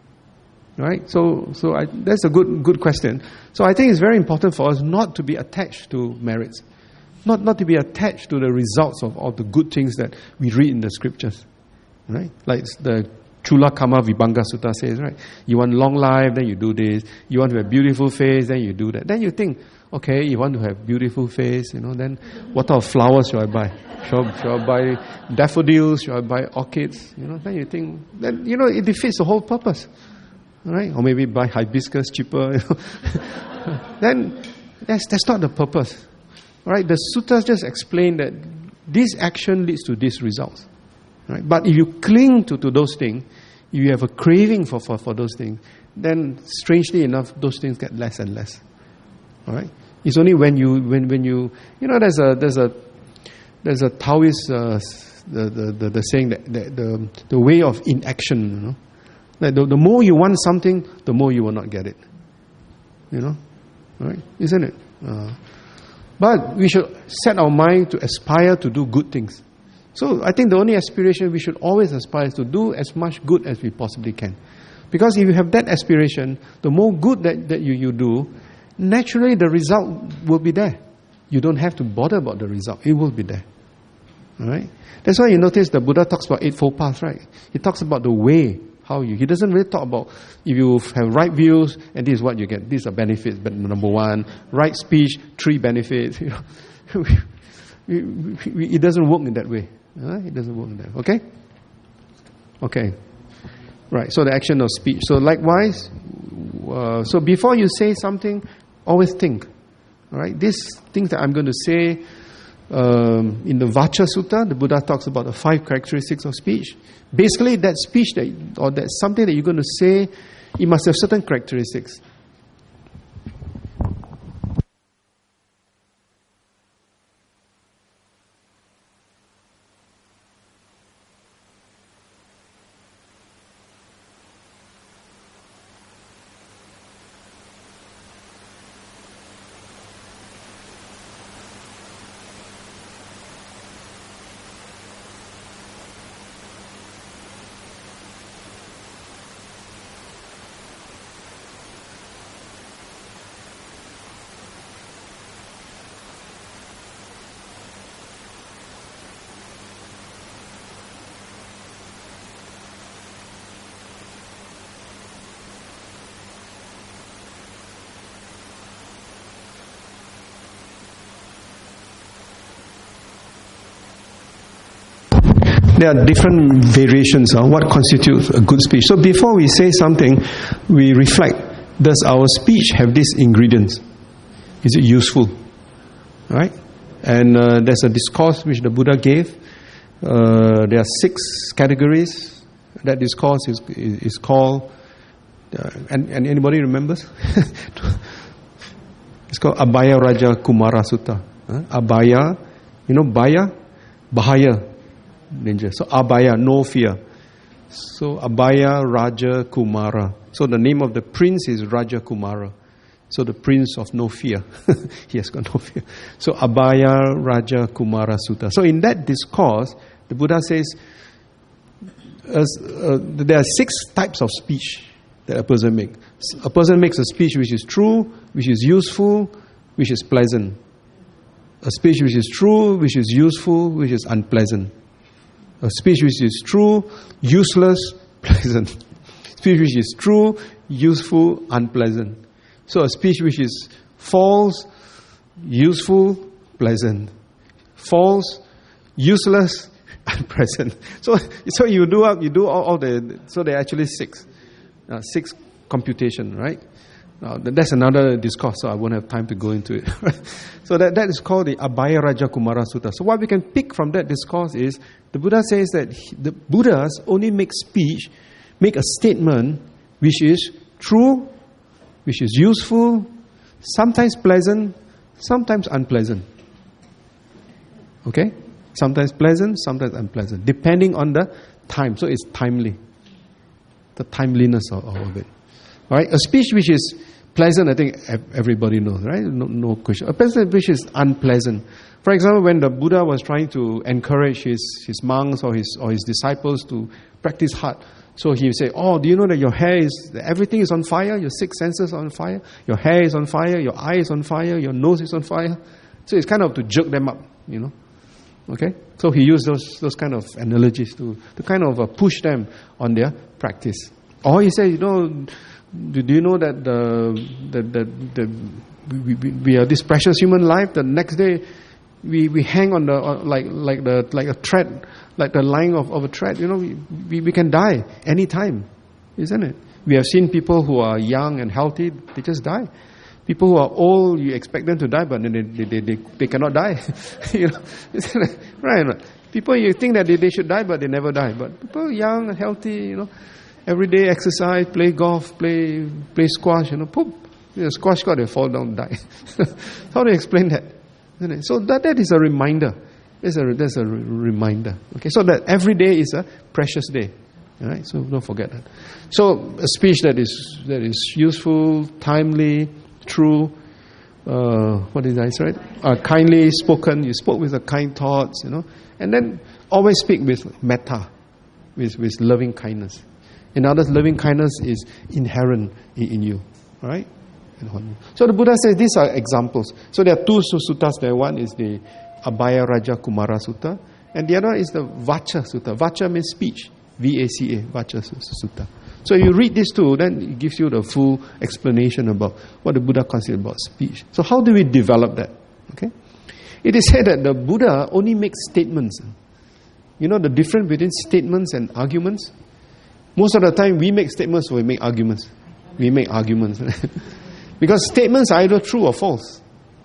Right? So, so I, that's a good, good question. So I think it's very important for us not to be attached to merits, not not to be attached to the results of all the good things that we read in the scriptures. Right? Like the Chula Kama Vibhanga Sutta says, right? You want long life, then you do this. You want to have beautiful face, then you do that. Then you think, okay, you want to have beautiful face, you know, then what type of flowers should I buy? Should I, should I buy daffodils? Should I buy orchids? You know, then you think, then, you know, it defeats the whole purpose. Right? Or maybe buy hibiscus cheaper. You know. Then that's, that's not the purpose. Right? The suttas just explain that this action leads to these results. Right? But if you cling to, to those things, if you have a craving for, for, for those things, then strangely enough, those things get less and less. All right? It's only when you when, when you you know there's a there's a there's a Taoist uh, the, the, the the saying that, that the the way of inaction, you know, that the, the more you want something, the more you will not get it. You know, right? Isn't it? Uh, but we should set our mind to aspire to do good things. So I think the only aspiration we should always aspire is to do as much good as we possibly can. Because if you have that aspiration, the more good that, that you, you do, naturally the result will be there. You don't have to bother about the result. It will be there. All right? That's why you notice the Buddha talks about Eightfold Paths, right? He talks about the way, how you... He doesn't really talk about if you have right views, and this is what you get. These are benefits, but number one. Right speech, three benefits. You know, we, we, we, it doesn't work in that way. Uh, it doesn't work in that way. Okay? Okay. Right, so the action of speech. So likewise, uh, so before you say something, always think. All right, these things that I'm going to say um, in the Vacha Sutta, the Buddha talks about the five characteristics of speech. Basically, that speech that, or that something that you're going to say, it must have certain characteristics. There are different variations on what constitutes a good speech. So before we say something, we reflect. Does our speech have these ingredients? Is it useful? Right? And uh, there's a discourse which the Buddha gave. Uh, there are six categories. That discourse is is, is called. Uh, and, and anybody remembers? It's called Abhaya Raja Kumara Sutta. Huh? Abhaya, you know, Bhaya, Bahaya. Danger. So Abhaya, no fear. So Abhaya Raja Kumara. So the name of the prince is Raja Kumara. So the prince of no fear. He has got no fear. So Abhaya Raja Kumara Sutta. So in that discourse, the Buddha says, uh, uh, there are six types of speech that a person makes. A person makes a speech which is true, which is useful, which is pleasant. A speech which is true, which is useful, which is unpleasant. A speech which is true, useless, pleasant. Speech which is true, useful, unpleasant. So a speech which is false, useful, pleasant. False, useless, unpleasant. So so you do up, you do all, all the. So there are actually six, uh, six computation, right? Uh, that's another discourse, so I won't have time to go into it. So that, that is called the Abhaya Raja Kumara Sutta. So what we can pick from that discourse is, the Buddha says that he, the Buddhas only make speech, make a statement which is true, which is useful, sometimes pleasant, sometimes unpleasant. Okay? Sometimes pleasant, sometimes unpleasant, depending on the time. So it's timely. The timeliness of, of it. All right, a speech which is pleasant, I think everybody knows, right? No, no question. A speech which is unpleasant. For example, when the Buddha was trying to encourage his, his monks or his or his disciples to practice hard, so he would say, "Oh, do you know that your hair is everything is on fire? Your six senses are on fire. Your hair is on fire. Your eye is on fire. Your nose is on fire." So it's kind of to jerk them up, you know. Okay, so he used those those kind of analogies to to kind of uh, push them on their practice. Or he said, you know. Do you know that the, the, the, the we, we, we are this precious human life? The next day, we, we hang on the on like like the like a thread, like the line of, of a thread. You know, we, we we can die any time, isn't it? We have seen people who are young and healthy; they just die. People who are old, you expect them to die, but then they they they, they, they cannot die. You know, isn't it? Right? People you think that they, they should die, but they never die. But people young and healthy, you know. Every day exercise, play golf, play play squash, you know, poop. You know, squash got they fall down, die. How do you explain that? Isn't it? So that, that is a reminder. That's a, that's a re- reminder. Okay, so that every day is a precious day. All right, so don't forget that. So a speech that is that is useful, timely, true, uh, what did I say? Uh, kindly spoken. You spoke with the kind thoughts, you know, and then always speak with metta, with with loving kindness. In others, loving kindness is inherent in, in you. All right? So the Buddha says these are examples. So there are two suttas there. One is the Abhaya Raja Kumara Sutta, and the other is the Vacha Sutta. Vacha means speech. V A C A, Vacha Sutta. So you read these two, then it gives you the full explanation about what the Buddha considers about speech. So how do we develop that? Okay? It is said that the Buddha only makes statements. You know the difference between statements and arguments? Most of the time, we make statements or we make arguments. We make arguments. Because statements are either true or false.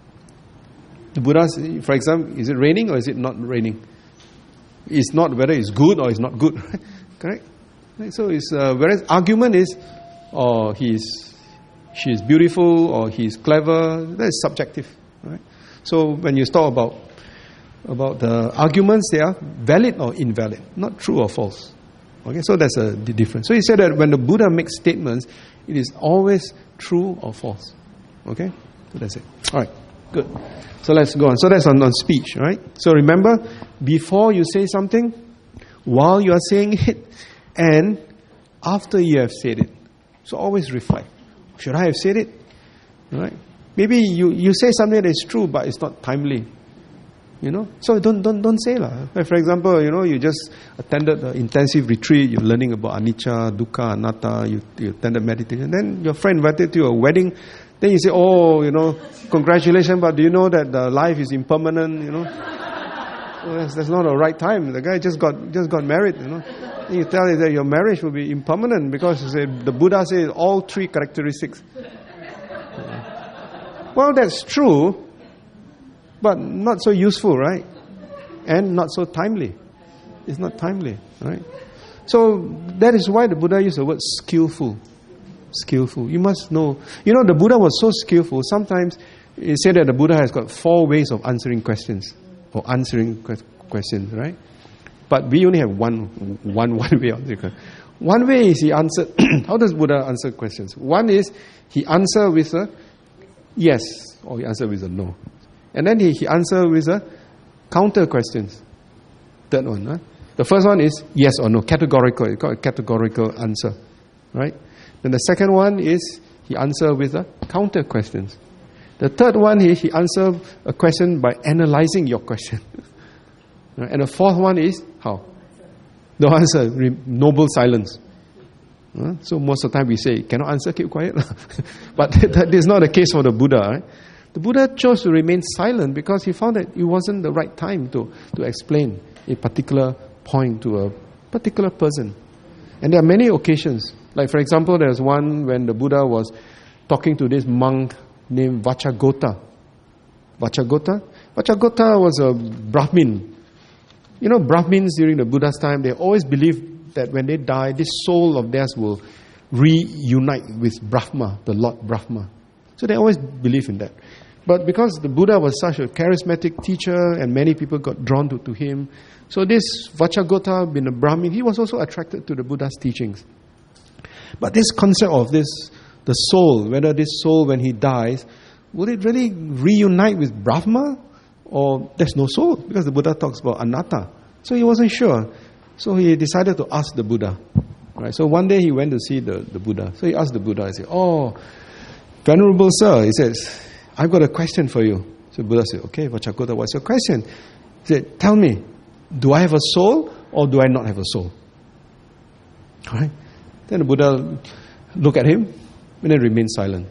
The Buddha, for example, is it raining or is it not raining? It's not whether it's good or it's not good. Correct? So, it's, uh, whereas argument is, or he's, she is beautiful or he's clever, that is subjective. Right? So, when you talk about, about the arguments, they are valid or invalid, not true or false. Okay, so that's a the difference. So he said that when the Buddha makes statements, it is always true or false. Okay, so that's it. All right, good. So let's go on. So that's on, on speech, right? So remember, before you say something, while you are saying it, and after you have said it. So always reflect. Should I have said it? All right? Maybe you, you say something that is true, but it's not timely. You know, so don't don't don't say lah. Like for example, you know, you just attended an intensive retreat. You're learning about anicca, dukkha, anatta. You, you attended meditation. Then your friend invited you to a wedding. Then you say, "Oh, you know, congratulations, but do you know that the life is impermanent?" You know, well, that's, that's not the right time. The guy just got just got married. You know, and you tell him that your marriage will be impermanent because you say, the Buddha says all three characteristics. Well, that's true. But not so useful, right? And not so timely. It's not timely, right? So that is why the Buddha used the word skillful. Skillful. You must know. You know, the Buddha was so skillful. Sometimes it said that the Buddha has got four ways of answering questions. Or answering que- questions, right? But we only have one, one, one way of answering questions. One way is he answered. How does Buddha answer questions? One is he answers with a yes, or he answered with a no. And then he, he answered with a counter questions. Third one. Huh? The first one is yes or no, categorical. It's called a categorical answer. Right? Then the second one is he answered with a counter questions. The third one is he answered a question by analyzing your question. Right? And the fourth one is how? No answer, noble silence. Uh, so most of the time we say, cannot answer, keep quiet. But that is not the case for the Buddha. Right? The Buddha chose to remain silent because he found that it wasn't the right time to, to explain a particular point to a particular person. And there are many occasions. Like for example, there's one when the Buddha was talking to this monk named Vacchagotta. Vacchagotta? Vacchagotta was a Brahmin. You know, Brahmins during the Buddha's time, they always believed that when they die, this soul of theirs will reunite with Brahma, the Lord Brahma. So they always believe in that. But because the Buddha was such a charismatic teacher and many people got drawn to, to him, so this Vacchagotta, being a Brahmin, he was also attracted to the Buddha's teachings. But this concept of this, the soul, whether this soul when he dies, will it really reunite with Brahma? Or there's no soul, because the Buddha talks about anatta. So he wasn't sure. So he decided to ask the Buddha. Right? So one day he went to see the, the Buddha. So he asked the Buddha, he said, oh, Venerable Sir, he says, I've got a question for you. So the Buddha said, okay, Vacchagotta, what's your question? He said, tell me, do I have a soul or do I not have a soul? Right? Then the Buddha looked at him and then remained silent.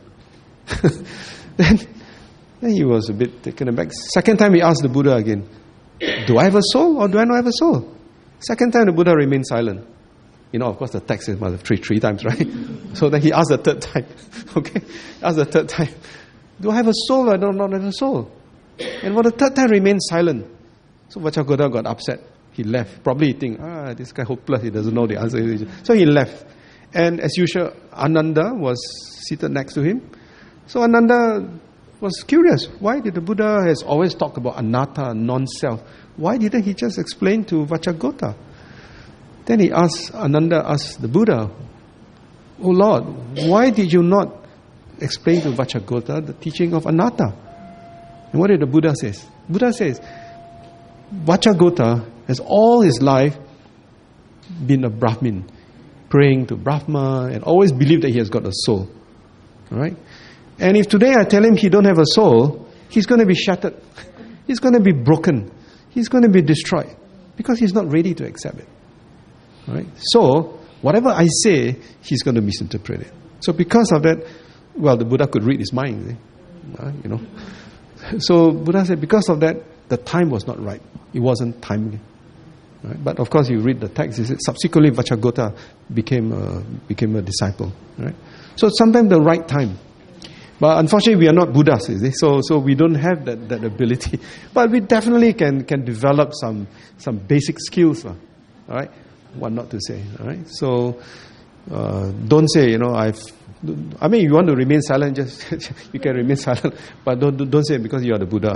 then Then he was a bit taken aback. Second time he asked the Buddha again, do I have a soul or do I not have a soul? Second time the Buddha remained silent. You know, of course the text says three, three times, right? So then he asked the third time. Okay? Asked the third time, do I have a soul or do I not have a soul? And for the third time remained silent. So Vacchagotta got upset. He left. Probably he think, ah, this guy hopeless, he doesn't know the answer. So he left. And as usual, Ananda was seated next to him. So Ananda was curious. Why did the Buddha has always talked about anatta, non-self? Why didn't he just explain to Vacchagotta? Then he asked, Ananda asked the Buddha, oh Lord, why did you not explain to Vacchagotta the teaching of anatta? And what did the Buddha say? Buddha says, Vacchagotta has all his life been a Brahmin, praying to Brahma and always believed that he has got a soul. Alright? And if today I tell him he don't have a soul, he's going to be shattered. He's going to be broken. He's going to be destroyed because he's not ready to accept it. Right? So, whatever I say, he's going to misinterpret it. So because of that, well, the Buddha could read his mind. Eh? Uh, you know. So Buddha said because of that, the time was not right. It wasn't timely. Right? But of course, you read the text. He said, subsequently, Vacchagotta became a, became a disciple. Right? So sometimes the right time. But unfortunately, we are not Buddhas, is it? So, so we don't have that, that ability. But we definitely can can develop some some basic skills, uh, all right? What not to say, all right? So, uh, don't say, you know, I've. I mean, you want to remain silent, just you can remain silent, but don't don't say it because you are the Buddha.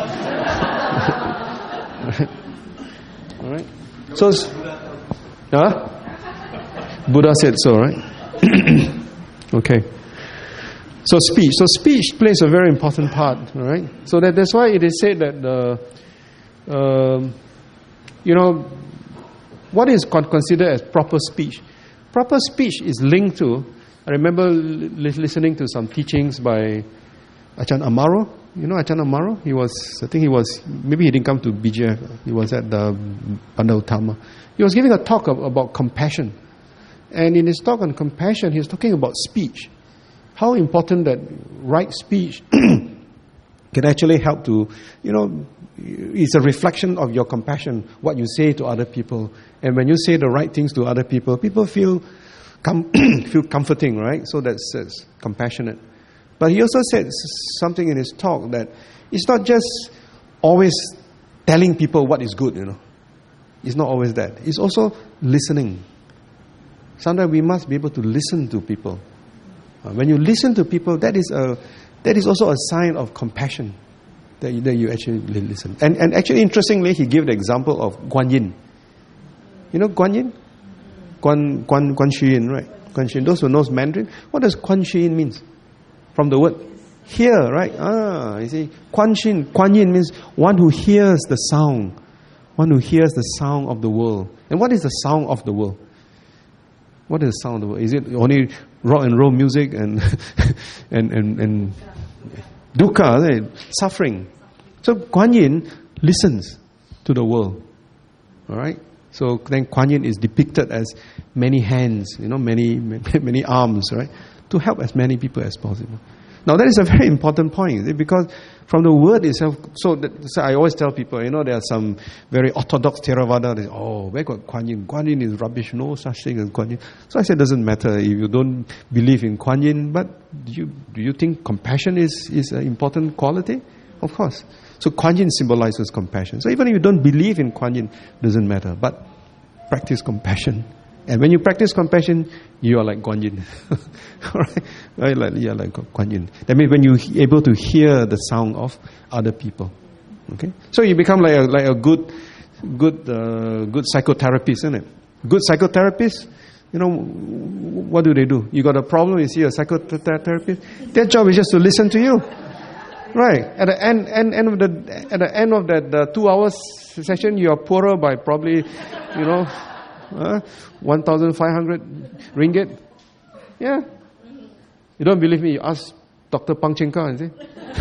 All right? So, huh? Buddha said so, right? Okay. So speech. So speech plays a very important part, all right? So that, that's why it is said that, the, uh, you know, what is considered as proper speech? Proper speech is linked to, I remember li- listening to some teachings by Ajahn Amaro. You know Ajahn Amaro? He was, I think he was, maybe he didn't come to B J F. He was at the Bandar Utama. He was giving a talk of, about compassion. And in his talk on compassion, he was talking about speech. How important that right speech can actually help to, you know, it's a reflection of your compassion, what you say to other people. And when you say the right things to other people, people feel com- feel comforting, right? So that's, that's compassionate. But he also said something in his talk that it's not just always telling people what is good, you know. It's not always that. It's also listening. Sometimes we must be able to listen to people. When you listen to people, that is a that is also a sign of compassion that you, that you actually listen. And and actually, interestingly, he gave the example of Guan Yin. You know Guan Yin? Guan Guan Guan Shi Yin, right? Guan Shi Yin. Those who knows Mandarin, what does Guan Shi Yin means? From the word Hear, right? Ah, you see, Kuan Yin, Kuan Yin means one who hears the sound. One who hears the sound of the world. And what is the sound of the world? What is the sound of the world? Is it only rock and roll music and and and, and dukkha, right? Suffering? So Kuan Yin listens to the world. All right. So then Kuan Yin is depicted as many hands, you know, many many arms, right, to help as many people as possible. Now that is a very important point, because from the word itself, so, that, so I always tell people, you know, there are some very orthodox Theravada, they say, oh, where got Kuan Yin? Kuan Yin is rubbish, no such thing as Kuan Yin. So I said, it doesn't matter if you don't believe in Kuan Yin, but do you, do you think compassion is, is an important quality? Of course. So Kuan Yin symbolizes compassion. So even if you don't believe in Kuan Yin, it doesn't matter, but practice compassion. And when you practice compassion, you are like Kuan Yin. Alright? Right? Like, you are like Kuan Yin. That means when you're able to hear the sound of other people. Okay? So you become like a, like a good good uh, good psychotherapist, isn't it? Good psychotherapist, you know, what do they do? You got a problem, you see a psychotherapist, their job is just to listen to you. Right. At the end, end, end of the at the end of that the two hours session, you are poorer by probably, you know, uh, one thousand five hundred ringgit. Yeah. You don't believe me? You ask Doctor Pang Cheng Ka and see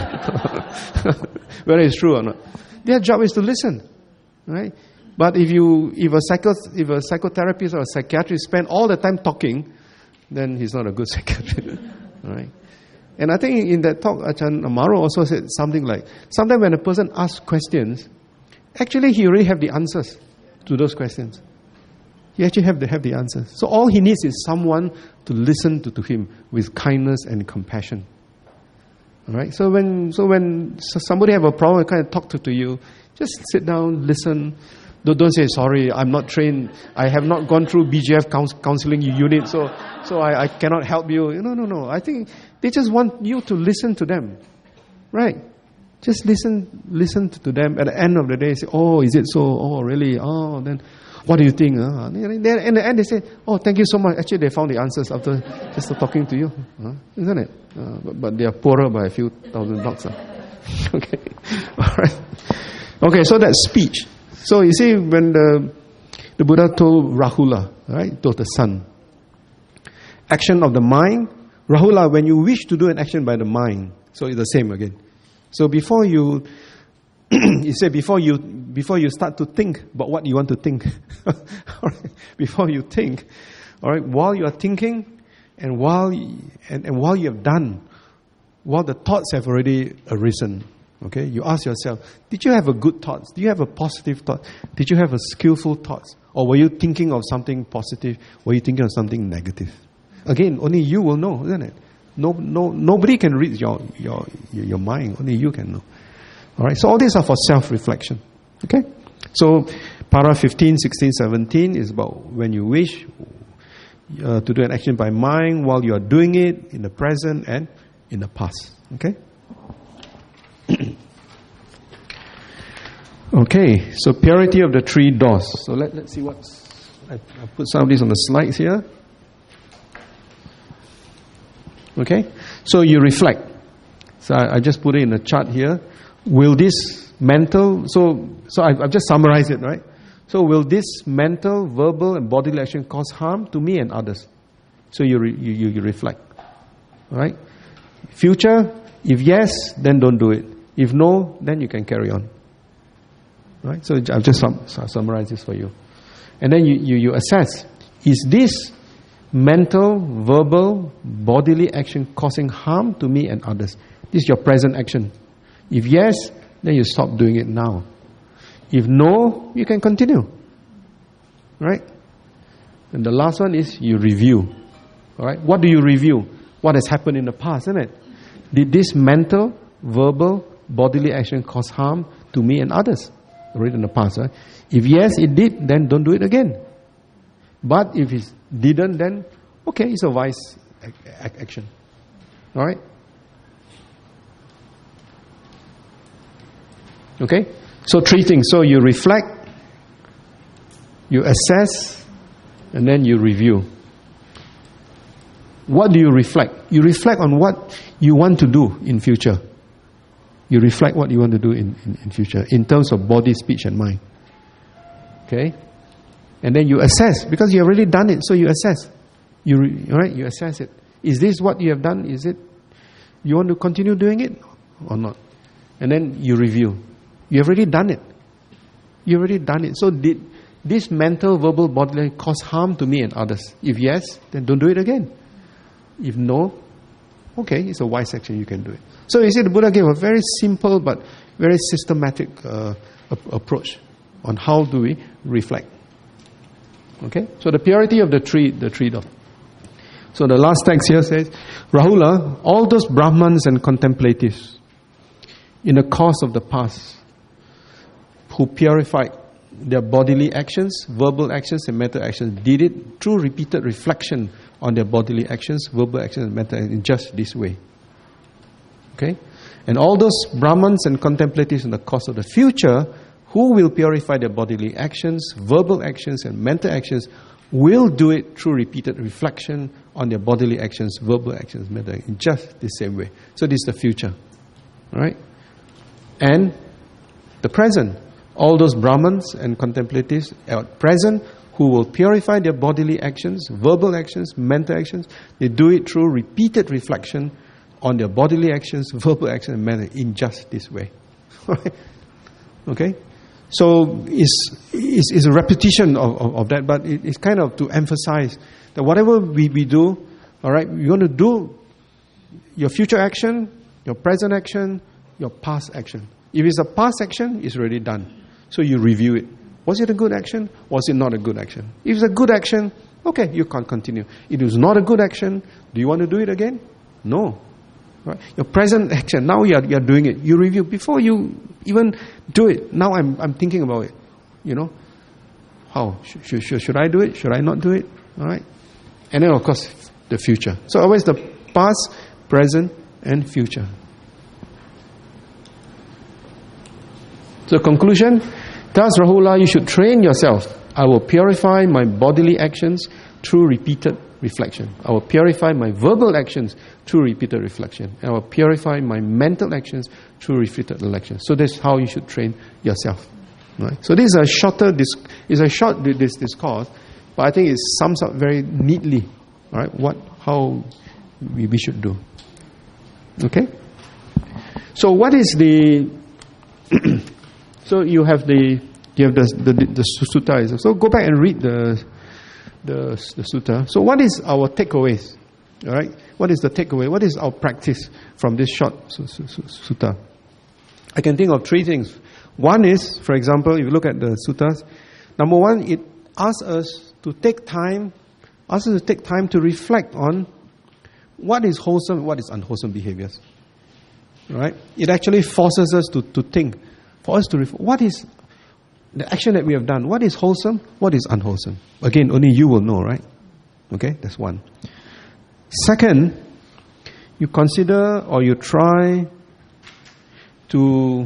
whether it's true or not. Their job is to listen, right? But if you if a psycho if a psychotherapist or a psychiatrist spend all the time talking, then he's not a good psychiatrist, right? And I think in that talk, Ajahn Amaro also said something like, sometimes when a person asks questions, actually he already have the answers to those questions. He actually have the, have the answers. So all he needs is someone to listen to, to him with kindness and compassion. All right. So when so when somebody have a problem, kind of talk to, to you, just sit down, listen. Don't, don't say, sorry, I'm not trained. I have not gone through B G F counseling unit, so so I, I cannot help you. No, no, no. I think they just want you to listen to them, right? Just listen, listen to them. At the end of the day, say, oh, is it so? Oh, really? Oh, then what do you think? Uh? In the end, they say, oh, thank you so much. Actually, they found the answers after just talking to you, uh, isn't it? Uh, but, but they are poorer by a few thousand bucks. Uh. Okay, all right. Okay, so that's speech. So you see, when the the Buddha told Rahula, right, told the son, action of the mind. Rahula, when you wish to do an action by the mind, so it's the same again. So before you, he said, before you before you start to think about what you want to think, all right, before you think, all right, while you are thinking, and while and, and while you have done, while the thoughts have already arisen. Okay, you ask yourself, did you have a good thought? Do you have a positive thought? Did you have a skillful thoughts? Or were you thinking of something positive? Were you thinking of something negative? Again, only you will know, isn't it? No, no, nobody can read your, your, your mind. Only you can know. All right, so all these are for self-reflection. Okay? So, para fifteen, sixteen, seventeen is about when you wish uh, to do an action by mind while you are doing it in the present and in the past. Okay? Okay, so purity of the three doors. So let, let's see what's... I, I put some of these on the slides here. Okay, so you reflect. So I, I just put it in a chart here. Will this mental... So so I've, I've just summarized it, right? So will this mental, verbal and bodily action cause harm to me and others? So you, re, you, you reflect. Right? Future, if yes, then don't do it. If no, then you can carry on. Right? So I've just sum, summarized this for you. And then you, you, you assess, is this mental, verbal, bodily action causing harm to me and others? This is your present action. If yes, then you stop doing it now. If no, you can continue. Right? And the last one is you review. All right? What do you review? What has happened in the past, isn't it? Did this mental, verbal, bodily action cause harm to me and others? Already in the past. Right? If yes, it did, then don't do it again. But if it didn't, then okay, it's a wise action. All right? Okay? So three things. So you reflect, you assess, and then you review. what do you reflect? You reflect on what you want to do in future. You reflect what you want to do in, in, in future in terms of body, speech and mind. Okay? And then you assess, because you have already done it, so you assess. You re, right? You assess it. Is this what you have done? Is it, you want to continue doing it or not? And then you review. You have already done it. You have already done it. So did this mental, verbal, bodily cause harm to me and others? If yes, then don't do it again. If no, okay, it's a wise action, you can do it. So you see, the Buddha gave a very simple but very systematic uh, ap- approach on how do we reflect. Okay, so the purity of the tree, the tree door. So the last text here says, Rahula, all those Brahmans and contemplatives in the course of the past who purified their bodily actions, verbal actions and mental actions, did it through repeated reflection on their bodily actions, verbal actions and mental actions in just this way. Okay? And all those Brahmans and contemplatives in the course of the future who will purify their bodily actions, verbal actions and mental actions will do it through repeated reflection on their bodily actions, verbal actions, mental actions, in just the same way. So this is the future. Alright? And the present. All those Brahmans and contemplatives at present who will purify their bodily actions, verbal actions, mental actions, they do it through repeated reflection on their bodily actions, verbal actions, and mental in just this way. Okay? So it's, it's, it's a repetition of, of, of that, but it, it's kind of to emphasize that whatever we, we do, all right, you're going to do your future action, your present action, your past action. If it's a past action, it's already done. So you review it. Was it a good action? Was it not a good action? If it's a good action, okay, you can't continue. If it was not a good action, do you want to do it again? No. Right? Your present action, now you are, you are doing it. You review before you even do it. Now I'm I'm thinking about it. You know, how should, should, should I do it? Should I not do it? All right. And then of course the future. So always the past, present, and future. So conclusion, thus Rahula, you should train yourself. I will purify my bodily actions through repeated reflection. I will purify my verbal actions through repeated reflection. And I will purify my mental actions through repeated reflection. So that's how you should train yourself. Right? So this is a shorter, dis- it's a short this discourse, but I think it sums up very neatly, all right, what how we, we should do. Okay. So what is the so you have the you have the the, the sutta. So go back and read the the the sutta. So what is our takeaways? All right, what is the takeaway? What is our practice from this short sutta? I can think of three things. One is, for example, if you look at the suttas, number one, it asks us to take time, asks us to take time to reflect on what is wholesome and what is unwholesome behaviors. Right? It actually forces us to, to think, for us to reflect, what is the action that we have done? What is wholesome? What is unwholesome? Again, only you will know, right? Okay, that's one. Second, you consider or you try to,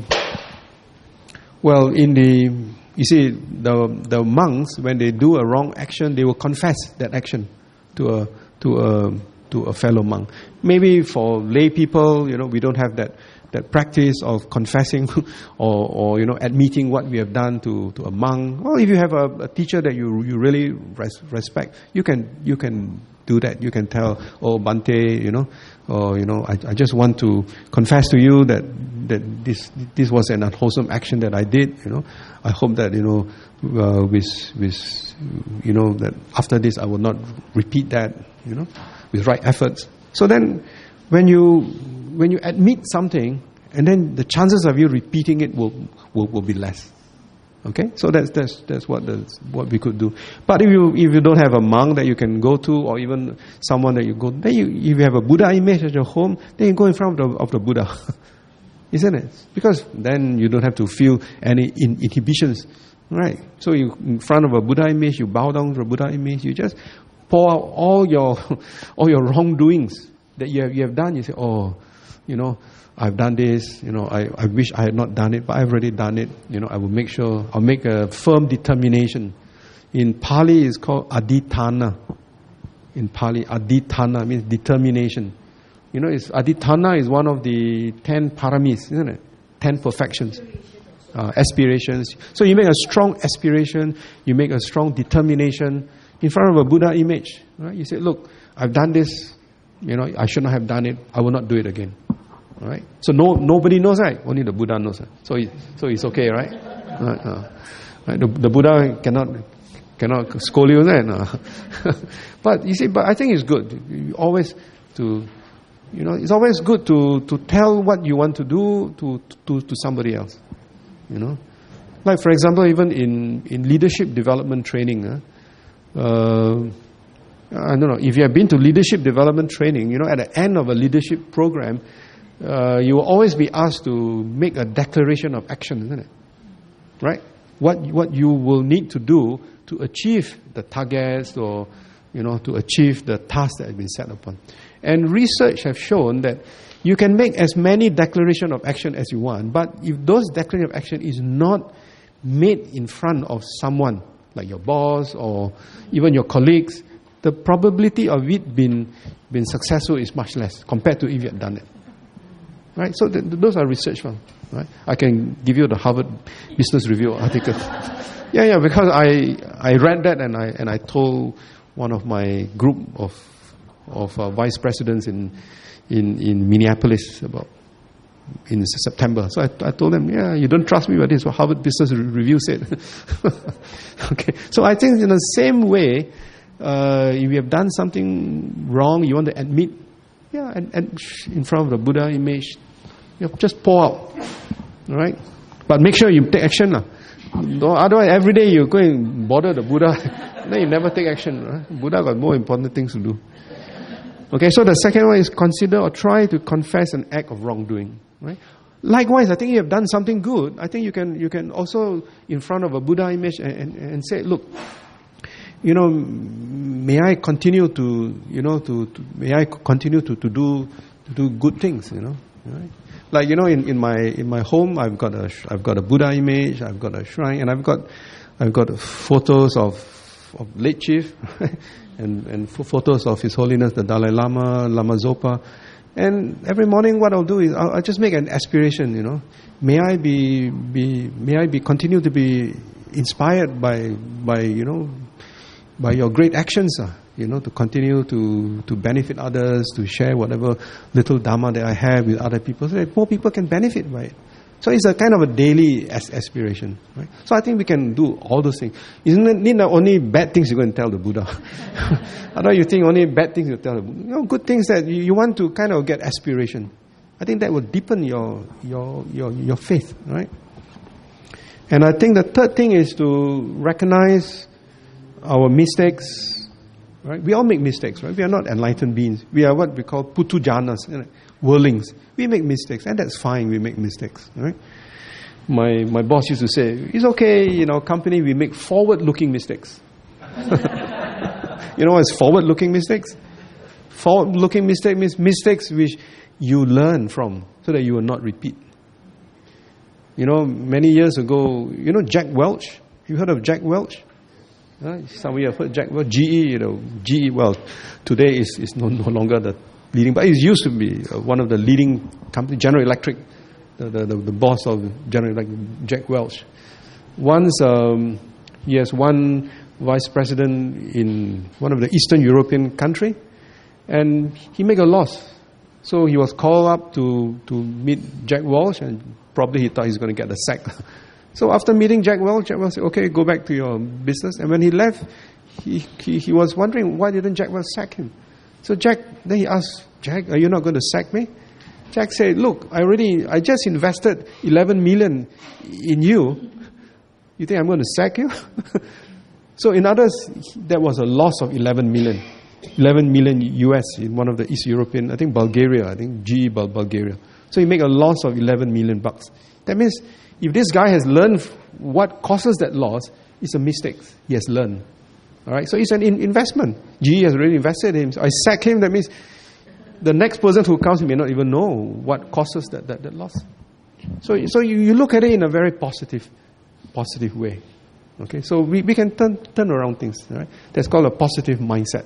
well, in the, you see, the the monks, when they do a wrong action, they will confess that action to a to a to a fellow monk. Maybe for lay people, you know, we don't have that that practice of confessing or, or you know, admitting what we have done to, to a monk. Well, if you have a, a teacher that you you really res- respect, you can you can do that. You can tell, oh, Bante, you know, or you know, I, I just want to confess to you that that this this was an unwholesome action that I did. You know, I hope that you know, uh, with with you know that after this I will not repeat that. You know, with right efforts. So then, when you when you admit something, and then the chances of you repeating it will will, will be less. Okay, so that's that's that's what the, what we could do. But if you if you don't have a monk that you can go to, or even someone that you go, then you, if you have a Buddha image at your home, then you go in front of the, of the Buddha, isn't it? Because then you don't have to feel any in, inhibitions, right? So you in front of a Buddha image, you bow down to a Buddha image, you just pour out all your all your wrongdoings that you have you have done. You say, oh, you know, I've done this, you know, I, I wish I had not done it, but I've already done it. You know, I will make sure, I'll make a firm determination. In Pali, it's called adhitthana. in Pali. Adhitthana means determination. You know, it's, adhitthana is one of the ten paramis, isn't it? Ten perfections. Uh, aspirations. So you make a strong aspiration, you make a strong determination in front of a Buddha image. Right? You say, look, I've done this, you know, I should not have done it, I will not do it again. All right? So no, nobody knows, right? Only the Buddha knows. Right? So, it, so it's okay, right? Uh, uh, right? The, the Buddha cannot cannot scold you, right? No. But you see, but I think it's good. You always to, you know, it's always good to, to tell what you want to do to, to, to somebody else. You know, like for example, even in, in leadership development training, uh, uh, I don't know, if you have been to leadership development training, you know, at the end of a leadership program, uh, you will always be asked to make a declaration of action, isn't it? Right? What what you will need to do to achieve the targets or, you know, to achieve the tasks that have been set upon. And research has shown that you can make as many declarations of action as you want, but if those declarations of action is not made in front of someone, like your boss or even your colleagues, the probability of it being, being successful is much less compared to if you had done it. Right? So th- those are research ones. Right? I can give you the Harvard Business Review article. yeah, yeah, because I I read that and I and I told one of my group of of uh, vice presidents in in in Minneapolis about in September. So I, I told them, yeah, you don't trust me, but this is what Harvard Business Review said. Okay, so I think in the same way, uh, if you have done something wrong, you want to admit, yeah, and, and in front of the Buddha image, you know, just pour out, all right? But make sure you take action, lah. Otherwise, every day you go and bother the Buddha, then you never take action. Right? Buddha got more important things to do. Okay, so the second one is consider or try to confess an act of wrongdoing. Right? Likewise, I think you have done something good. I think you can you can also in front of a Buddha image and, and, and say, look, you know, may I continue to you know to, to may I continue to, to do to do good things. You know, right? Like, you know, in, in my in my home, I've got a I've got a Buddha image, I've got a shrine, and I've got I've got photos of of late chief. And, and photos of His Holiness the Dalai Lama, Lama Zopa. And every morning what I'll do is I'll, I'll just make an aspiration, you know. May I be, be may I be continue to be inspired by by you know by your great actions, uh, you know, to continue to, to benefit others, to share whatever little dharma that I have with other people so that more people can benefit by it. So it's a kind of a daily as- aspiration, right? So I think we can do all those things. It's not need not only bad things you go and tell the Buddha. Otherwise you think only bad things you tell the Buddha. You know, good things that you, you want to kind of get aspiration. I think that will deepen your your your your faith, right? And I think the third thing is to recognize our mistakes. Right? We all make mistakes, right? We are not enlightened beings. We are what we call putujanas, you know, worldlings. We make mistakes, and that's fine. We make mistakes, right? My my boss used to say, "It's okay, you know, company. We make forward-looking mistakes." You know what's forward-looking mistakes? Forward-looking mistake means mistakes which you learn from, so that you will not repeat. You know, many years ago, you know Jack Welch. You heard of Jack Welch? Uh, some of you have heard Jack Welch. G E, you know, G E. Well, today is is no, no longer the leading, but it used to be uh, one of the leading companies, General Electric, the, the, the, the boss of General Electric, Jack Welch. Once um, he has one vice president in one of the Eastern European country, and he made a loss. So he was called up to, to meet Jack Welch, and probably he thought he's going to get the sack. So after meeting Jack Welch, Jack Welch said, okay, go back to your business. And when he left, he, he, he was wondering, why didn't Jack Welch sack him? So Jack, then he asked, Jack, are you not going to sack me? Jack said, look, I already, I just invested eleven million in you. You think I'm going to sack you? So in others, that was a loss of eleven million. eleven million U S in one of the East European, I think Bulgaria, I think G E Bulgaria. So he made a loss of eleven million bucks. That means if this guy has learned what causes that loss, it's a mistake. He has learned. All right, so it's an in- investment. G E has already invested in him. So I sack him. That means the next person who comes may not even know what causes that, that, that loss. So, so you, you look at it in a very positive, positive way. Okay, so we, we can turn turn around things. Right? That's called a positive mindset.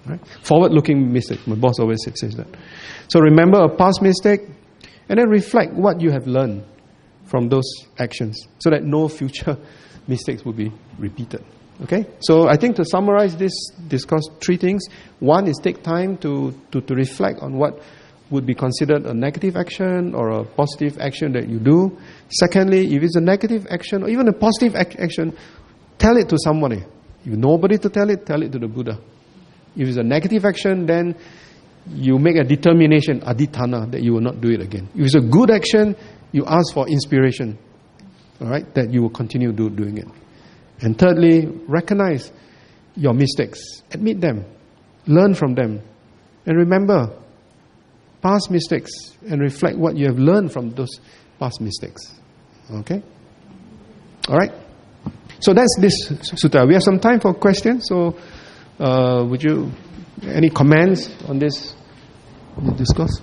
Right? Forward-looking mistake. My boss always says that. So remember a past mistake, and then reflect what you have learned from those actions, so that no future mistakes will be repeated. Okay? So I think to summarize this, discuss three things. One is take time to, to, to reflect on what would be considered a negative action or a positive action that you do. Secondly, if it's a negative action or even a positive ac- action, tell it to somebody. If nobody to tell it, tell it to the Buddha. If it's a negative action, then you make a determination, adhitthana, that you will not do it again. If it's a good action, you ask for inspiration, all right, that you will continue do, doing it. And thirdly, recognize your mistakes. Admit them. Learn from them. And remember, past mistakes, and reflect what you have learned from those past mistakes. Okay? All right? So that's this sutta. We have some time for questions. So, uh, would you, any comments on this discourse?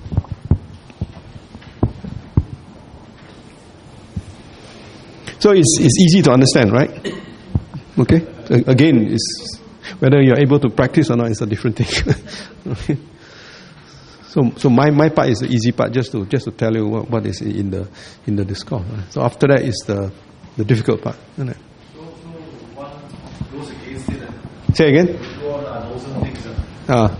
So it's it's easy to understand, right? Okay. Again, it's whether you're able to practice or not is a different thing. Okay. So so my, my part is the easy part, just to just to tell you what, what is in the in the discourse. Right? So after that is the the difficult part, isn't it? So, so one goes against it. Say again. Do all the unwholesome things. Ah.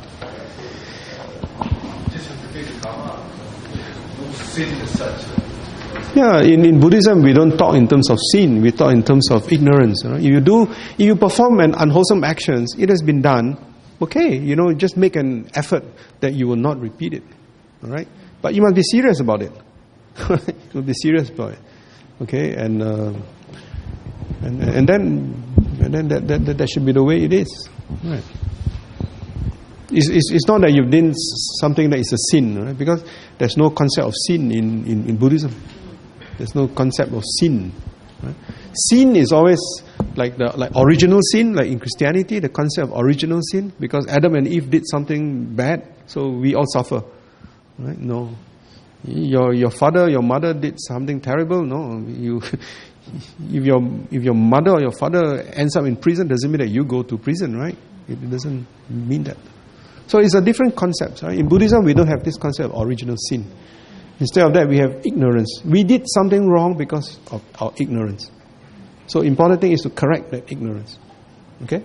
Just have to face the karma. No sin as such. Yeah, in, in Buddhism we don't talk in terms of sin, we talk in terms of ignorance. Right? If you do, if you perform an unwholesome actions, it has been done. Okay, you know, just make an effort that you will not repeat it. All right, but you must be serious about it. You must be serious about it. Okay, and uh, and and then and then that, that that should be the way it is. Right. It's, it's, it's not that you've done something that is a sin, right? Because there's no concept of sin in, in, in Buddhism. There's no concept of sin. Right? Sin is always like the like original sin, like in Christianity, the concept of original sin, because Adam and Eve did something bad, so we all suffer. Right? No, your your father, your mother did something terrible. No, you. If your if your mother or your father ends up in prison, doesn't mean that you go to prison, right? It doesn't mean that. So it's a different concept. Right? In Buddhism, we don't have this concept of original sin. Instead of that, we have ignorance. We did something wrong because of our ignorance. So important thing is to correct that ignorance. Okay?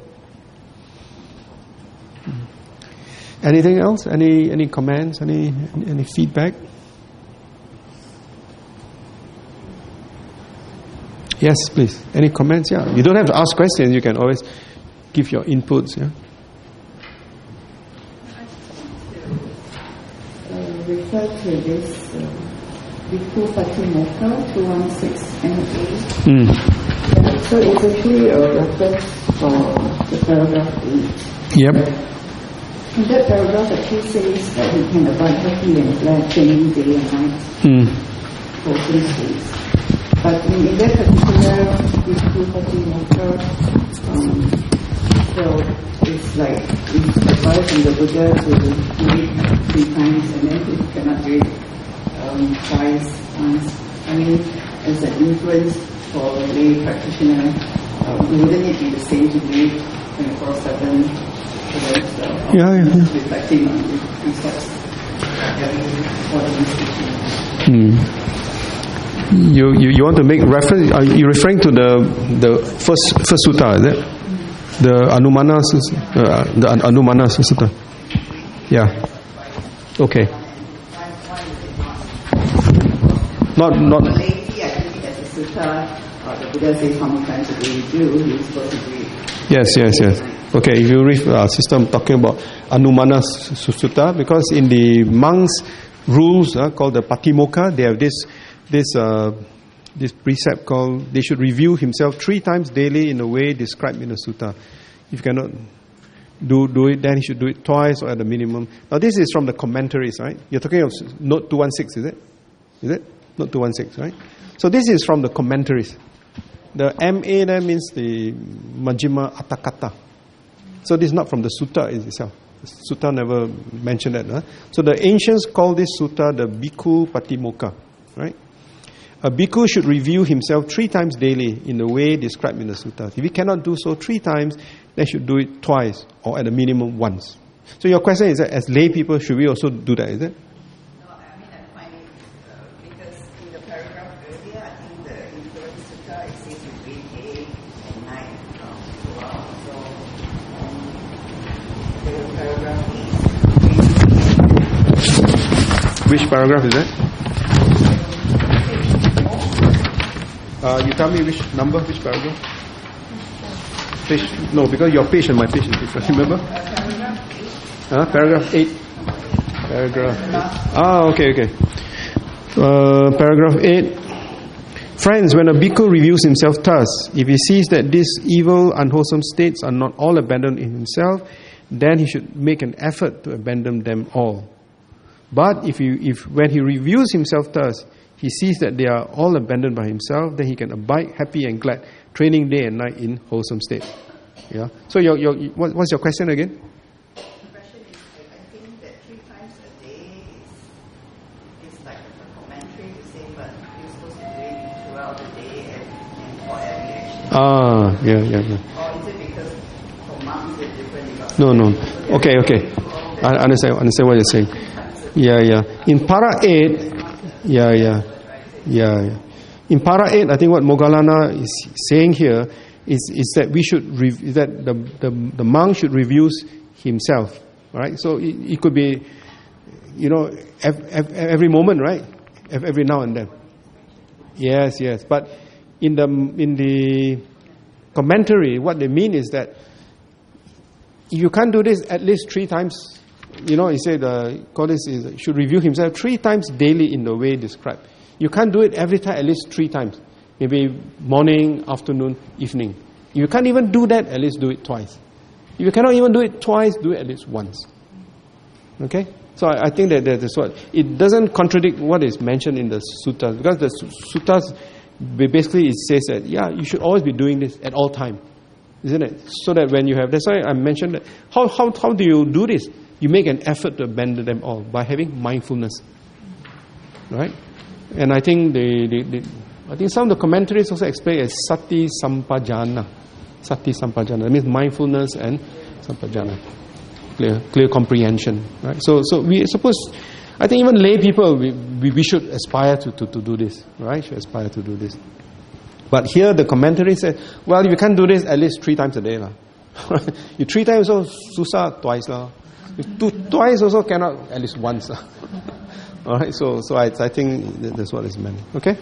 Anything else? Any any comments? Any any feedback? Yes, please. Any comments? Yeah. You don't have to ask questions. You can always give your inputs. Yeah. Refer to this uh, Bhikkhu Patimokkha two one six N A. Mm. Yeah, so it's actually a reference for the paragraph eight. Yep. And that paragraph actually says that we can abide happy and glad, changing day and night Mm. for three days. But in, in that particular Bhikkhu Patimokkha, um, so it's like it's advice from the Buddha to do it three times, and then if you cannot do it um, twice, once. I mean, as an influence for a lay practitioner, uh, we wouldn't need to be the same to do it twenty-four seven. So that's uh, Yeah, yeah, yeah. reflecting on the concepts for the institution. Mm. You, you you want to make reference? Are you referring to the the first first sutta? Is it the Anumana Sutta? Uh, the Anumana Sutta? Yeah. Okay. Not not. Lately, I think as a sutta, uh, the Buddha says how many times a day you do, you're supposed to do it. Yes, yes, yes. Okay, if you read uh, system talking about Anumana Sutta, because in the monks' rules uh, called the Patimokkha, they have this this uh, this precept called they should review himself three times daily in a way described in the sutta. If you cannot do do it, then he should do it twice or at the minimum. Now this is from the commentaries, right? You're talking of note two one six, is it? Is it? Note two one six, right? So this is from the commentaries. The M A there means the Majjhima Atthakatha. So this is not from the sutta itself. The sutta never mentioned that. Huh? So the ancients call this sutta the Bhikkhu Patimokkha, right? A bhikkhu should review himself three times daily in the way described in the sutta. If he cannot do so three times, then should do it twice or at a minimum once. So your question is that as lay people, should we also do that, is it? No, I mean, I find it, uh, because in the paragraph earlier, I think the influence sutta, it says you read day and night um, throughout. So, um, the paragraph is Which paragraph is that? Uh, you tell me which number, which paragraph? Page, no, because your page and my page is different. Remember? Huh? Paragraph eight. Paragraph eight. Ah, okay, okay. Uh, paragraph eight. Friends, when a bhikkhu reviews himself thus, if he sees that these evil, unwholesome states are not all abandoned in himself, then he should make an effort to abandon them all. But if he, if when he reviews himself thus, he sees that they are all abandoned by himself, then he can abide happy and glad, training day and night in wholesome state. Yeah. So your your what, what's your question again? The question is, I think that three times a day is, is like a commentary to say, but you're supposed to do it throughout the day and, and for every action. Ah, yeah, yeah, yeah. Or is it because for monks it's different? No, no. Okay, okay. I understand. Understand what you're saying. Yeah, yeah. In para eight, yeah, yeah, yeah, yeah. In para eight, I think what Moggallana is saying here is is that we should rev- that the, the the monk should review himself, right? So it, it could be, you know, every, every moment, right? Every now and then. Yes, yes. But in the in the commentary, what they mean is that if you can't do this at least three times. You know, he said, uh, Collins is, should review himself three times daily in the way described. You can't do it every time, at least three times. Maybe morning, afternoon, evening. If you can't even do that, at least do it twice. If you cannot even do it twice, do it at least once. Okay? So I, I think that that's what, it doesn't contradict what is mentioned in the suttas. Because the suttas, basically it says that, yeah, you should always be doing this at all time. Isn't it? So that when you have, that's why I mentioned that, how, how, how do you do this? You make an effort to abandon them all by having mindfulness, right? And I think the, the, the I think some of the commentaries also explain as sati sampajana, sati sampajana. That means mindfulness and sampajana, clear, clear comprehension, right? So, so we suppose, I think even lay people, we, we, we should aspire to, to, to do this, right? Should aspire to do this. But here the commentary says, well, you can't do this at least three times a day, lah. You three times also susah twice, lah. Two, twice also cannot, at least once. All right, so so I, I think that's what is meant. Okay?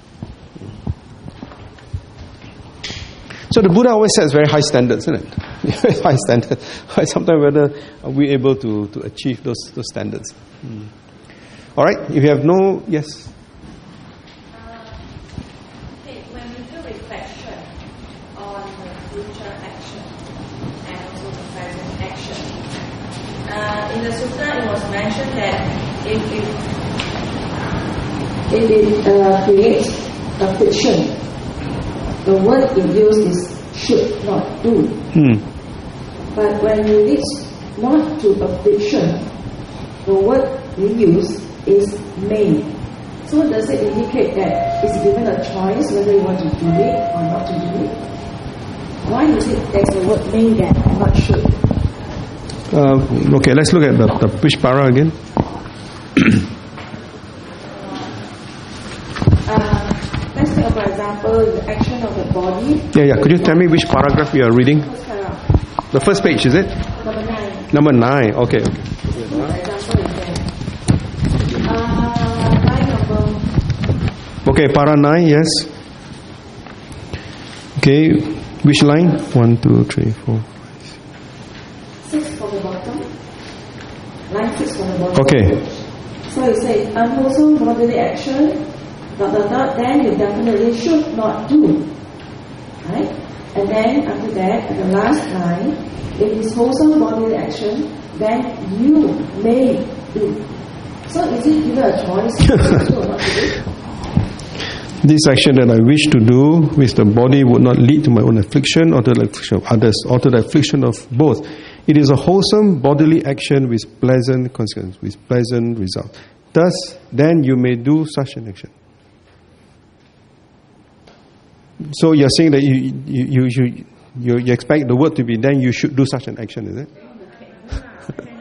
So the Buddha always sets very high standards, isn't it? High standards. Sometimes whether are we able to, to achieve those those standards. Hmm. All right, if you have no, yes? Uh, okay, when we do reflection on the future action and also the present action, Uh, in the sutta, it was mentioned that if it, if it uh, creates a fiction, the word it used is should not do. Hmm. But when you reach not to a fiction, the word we use is may. So does it indicate that it's given a choice whether you want to do it or not to do it? Why is it there's the word may there and not should? Uh, okay, let's look at the, the which para again. uh, let's take for example the action of the body. Yeah, yeah. Could you tell me which paragraph you are reading? First paragraph. The first page, is it? Number nine. Number nine. Okay, okay. For example is there. Uh, line number. Okay, para nine. Yes. Okay, which line? One, two, three, four. Six from the bottom. Line six from the bottom. Okay. So it says unwholesome bodily action, dot dot dot, then you definitely should not do. Right? And then after that, at the last line, if it's wholesome bodily action, then you may do. So is it given a choice to do or not to do? This action that I wish to do with the body would not lead to my own affliction or to the affliction of others or to the affliction of both. It is a wholesome bodily action with pleasant consequence, with pleasant result. Thus, then you may do such an action. So you're saying that you you you you, you expect the word to be then you should do such an action, is it?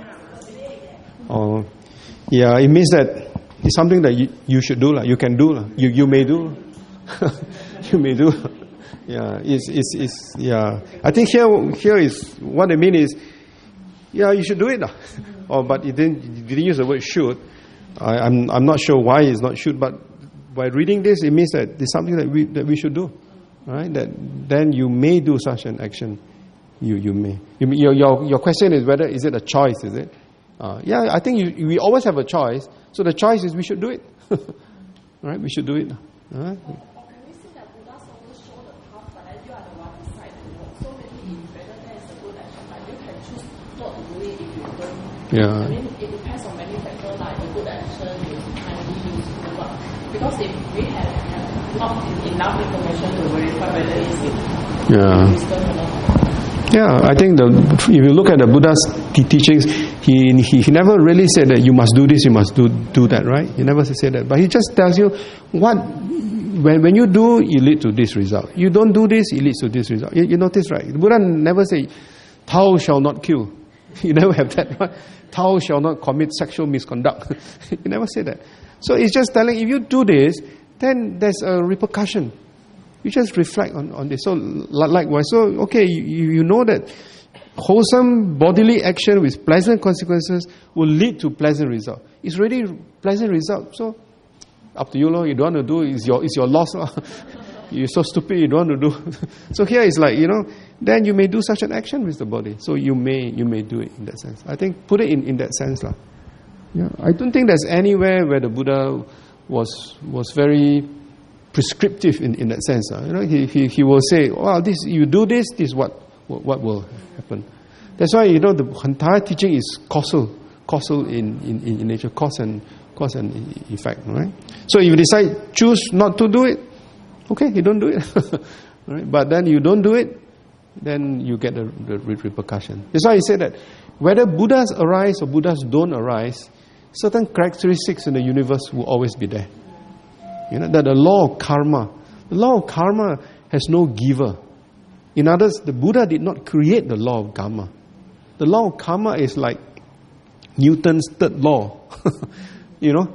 or yeah, it means that it's something that you, you should do, you can do, you you may do, you may do. Yeah, it's, it's, it's, yeah. I think here, here is, what I mean is, yeah, you should do it. Oh, but it didn't, it didn't use the word should. I, I'm, I'm not sure why it's not should, but by reading this, it means that it's something that we, that we should do. Right? That then you may do such an action. You, you may. You, your, your, your question is whether, is it a choice, is it? Uh, yeah, I think you, we always have a choice. So the choice is we should do it. Right? We should do it. All right? Yeah. I mean, it depends on many factors, like the good action is kindly used to work. Because if we have, have not enough information to verify whether it's yeah. wisdom or not. Yeah, I think the if you look at the Buddha's te- teachings, he, he he never really said that you must do this, you must do do that, right? He never said that. But he just tells you what when when you do, it leads to this result. You don't do this, it leads to this result. You, you notice, right? The Buddha never say, "Thou shall not kill." You never have that, right? Thou shall not commit sexual misconduct. You never say that. So it's just telling, if you do this, then there's a repercussion. You just reflect on, on this. So likewise, so okay, you, you know that wholesome bodily action with pleasant consequences will lead to pleasant result. It's really pleasant result. So up to you, Lord. You don't want to do, it's your, it's your loss. You're so stupid, you don't want to do. So here it's like, you know, then you may do such an action with the body. So you may you may do it in that sense. I think put it in, in that sense. lah. Yeah, I don't think there's anywhere where the Buddha was was very prescriptive in, in that sense. Uh. You know, he, he he will say, "Well, this you do this, this is what what will happen." That's why, you know, the entire teaching is causal, causal in, in, in nature, cause and cause and effect, right? So if you decide choose not to do it, okay, you don't do it. Right? But then you don't do it, then you get the, the repercussion. That's why he said that whether Buddhas arise or Buddhas don't arise, certain characteristics in the universe will always be there. You know, that the law of karma, the law of karma has no giver. In others, the Buddha did not create the law of karma. The law of karma is like Newton's third law. You know,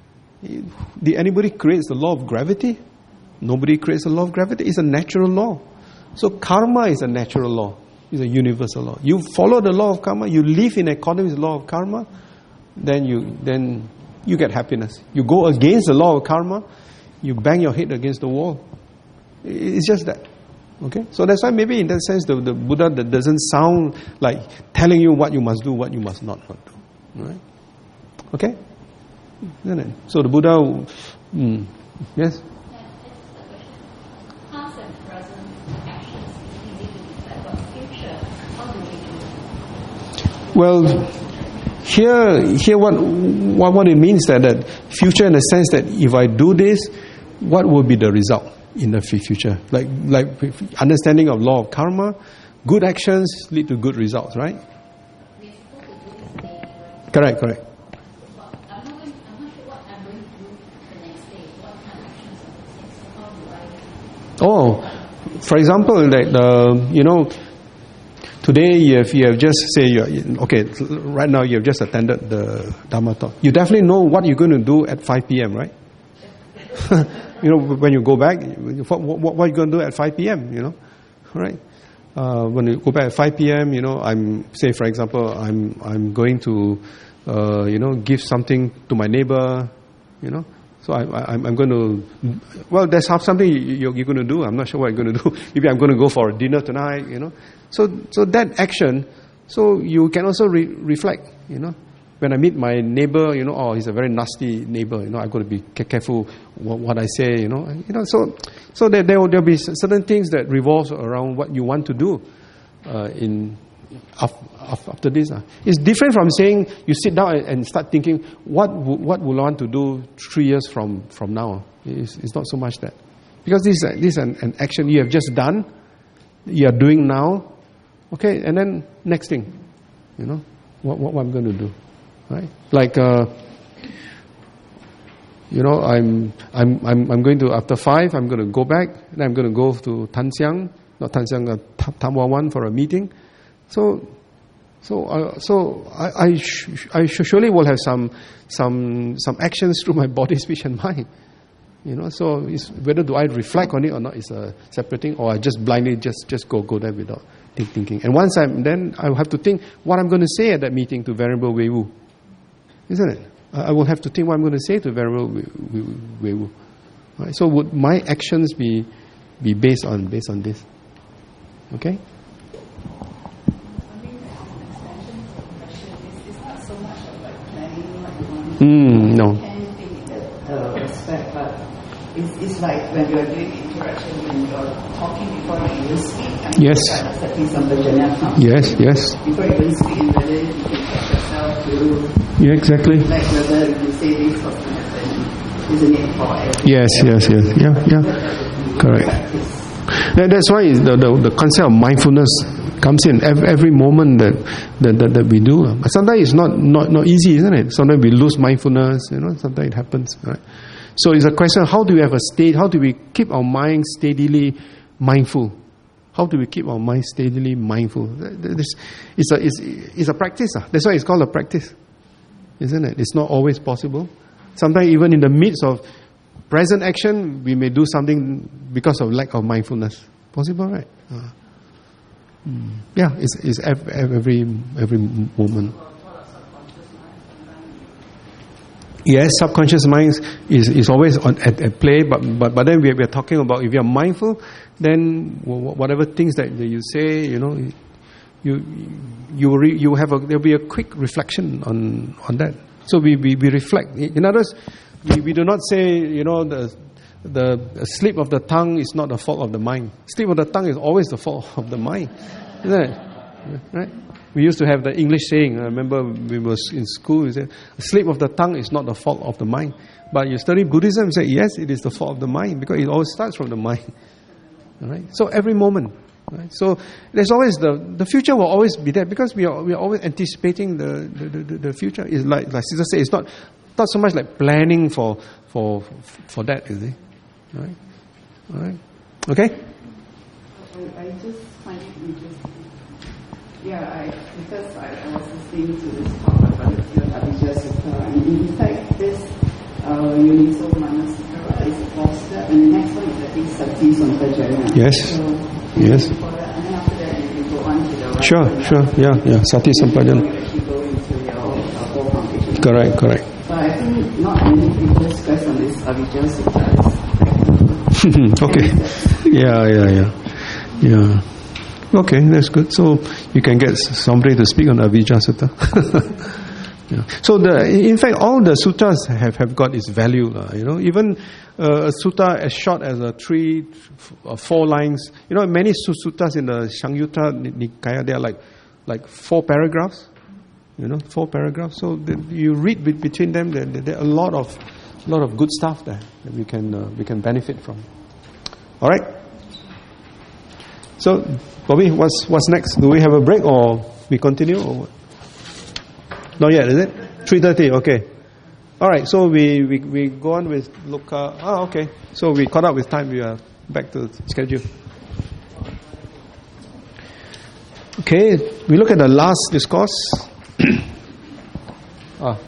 did anybody create the law of gravity? Nobody creates the law of gravity. It's a natural law. So karma is a natural law. It's a universal law. You follow the law of karma, you live in accordance with the law of karma, then you then you get happiness. You go against the law of karma, you bang your head against the wall. It's just that. Okay? So that's why maybe in that sense the, the Buddha that doesn't sound like telling you what you must do, what you must not do. Right? Okay? So the Buddha, mm, yes? Well, here, here, what, what, what it means that that future in the sense that if I do this, what will be the result in the future? Like, like understanding of law of karma, good actions lead to good results, right? Correct, correct. Oh, for example, that uh, you know. Today, you have, you have just say, you're, okay, right now you have just attended the Dhamma talk. You definitely know what you're going to do at five p.m., right? You know, when you go back, what, what, what are you going to do at five p.m., you know? Right? Uh, when you go back at five p.m., you know, I'm, say for example, I'm I'm going to, uh, you know, give something to my neighbor, you know. So I, I, I'm going to, well, that's something you're, you're going to do. I'm not sure what you're going to do. Maybe I'm going to go for a dinner tonight, you know. So so that action, so you can also re- reflect, you know. When I meet my neighbor, you know, oh, he's a very nasty neighbor, you know, I've got to be careful what, what I say, you know. You know, so so there there will there'll be certain things that revolves around what you want to do uh, in after this. Uh. It's different from saying you sit down and start thinking, what w- what will I want to do three years from, from now? It's, it's not so much that. Because this, uh, this is an, an action you have just done, you are doing now, okay, and then next thing, you know, what, what, what I'm going to do, right? Like, uh, you know, I'm, I'm, I'm, I'm going to, after five, I'm going to go back, and I'm going to go to Tan Siang, not Tan Siang, uh, Tam Wa Wan for a meeting. So, So, uh, so I, I, sh- I surely will have some, some, some actions through my body, speech, and mind. You know, so it's whether do I reflect on it or not is a separate thing, or I just blindly just, just go go there without thinking. And once I'm then I will have to think what I'm going to say at that meeting to Venerable Wei Wu, isn't it? I will have to think what I'm going to say to Venerable Wei Wu. Right? So would my actions be be based on based on this? Okay. Mm, no. Uh, respect, but it's, it's like when you're doing interaction, when you're talking before you even speak. I mean, yes. Kind of setting some vajana. Yes, yes. Before you even speak, whether you can catch yourself to. Yeah, exactly. Like whether you say this what's going to happen, isn't it for everything? Yes, yes, yes. Yeah, yeah. Correct. That, that's why the, the the concept of mindfulness comes in every, every moment that that, that that we do. Sometimes it's not, not not easy, isn't it? Sometimes we lose mindfulness. You know, sometimes it happens. Right? So it's a question: how do we have a state? How do we keep our mind steadily mindful? How do we keep our mind steadily mindful? This it's a it's, it's a practice. That's why it's called a practice, isn't it? It's not always possible. Sometimes even in the midst of present action, we may do something because of lack of mindfulness. Possible, right? Uh, mm. Yeah, it's, it's every every, every moment. Yes, subconscious mind is, is always on, at, at play, but, but but then we are, we are talking about if you are mindful, then whatever things that, that you say, you know, you you re, you have a there will be a quick reflection on on that. So we, we, we reflect. In other words, we, we do not say, you know, the the slip of the tongue is not the fault of the mind. Slip of the tongue is always the fault of the mind, isn't it? Right? We used to have the English saying. I remember we was in school. We said, "A slip of the tongue is not the fault of the mind." But you study Buddhism, you say, "Yes, it is the fault of the mind because it always starts from the mind." All right. So every moment. Right? So there's always the the future will always be there because we are we are always anticipating the the, the, the future. Is like like Sister said, it's not not so much like planning for for for that, is it? All right. All right. Okay. I, I just find it interesting. Yeah, I, because I, I was listening to this talk about the Abhijja Sutta, and in fact, this uh, Uniso Manasika is the fourth step, and the next one is I think Sati Sampajanya. Yes. So, yes. Before that, and then after that, you can go on to the right. Sure, sure, yeah, yeah. Sati Sampajanya. You actually go into your uh, whole foundation. Correct, correct. So I think not many people stress on this Abhijja Sutta. Okay. Yeah, yeah, yeah, yeah. Okay, that's good. So you can get somebody to speak on Avijja Sutta. Yeah. So the in fact all the suttas have, have got its value. Uh, you know, even uh, a sutta as short as a three or four lines. You know, many suttas in the Samyutta Nikaya they are like like four paragraphs. You know, four paragraphs. So the, you read be, between them. There, there are a lot of a lot of good stuff there that we can uh, we can benefit from. All right. So, Bobby, what's what's next? Do we have a break or we continue or what? Not yet, is it? three thirty, okay. All right, so we, we, we go on with Luca. Ah, okay. So we caught up with time. We are back to schedule. Okay, we look at the last discourse. ah.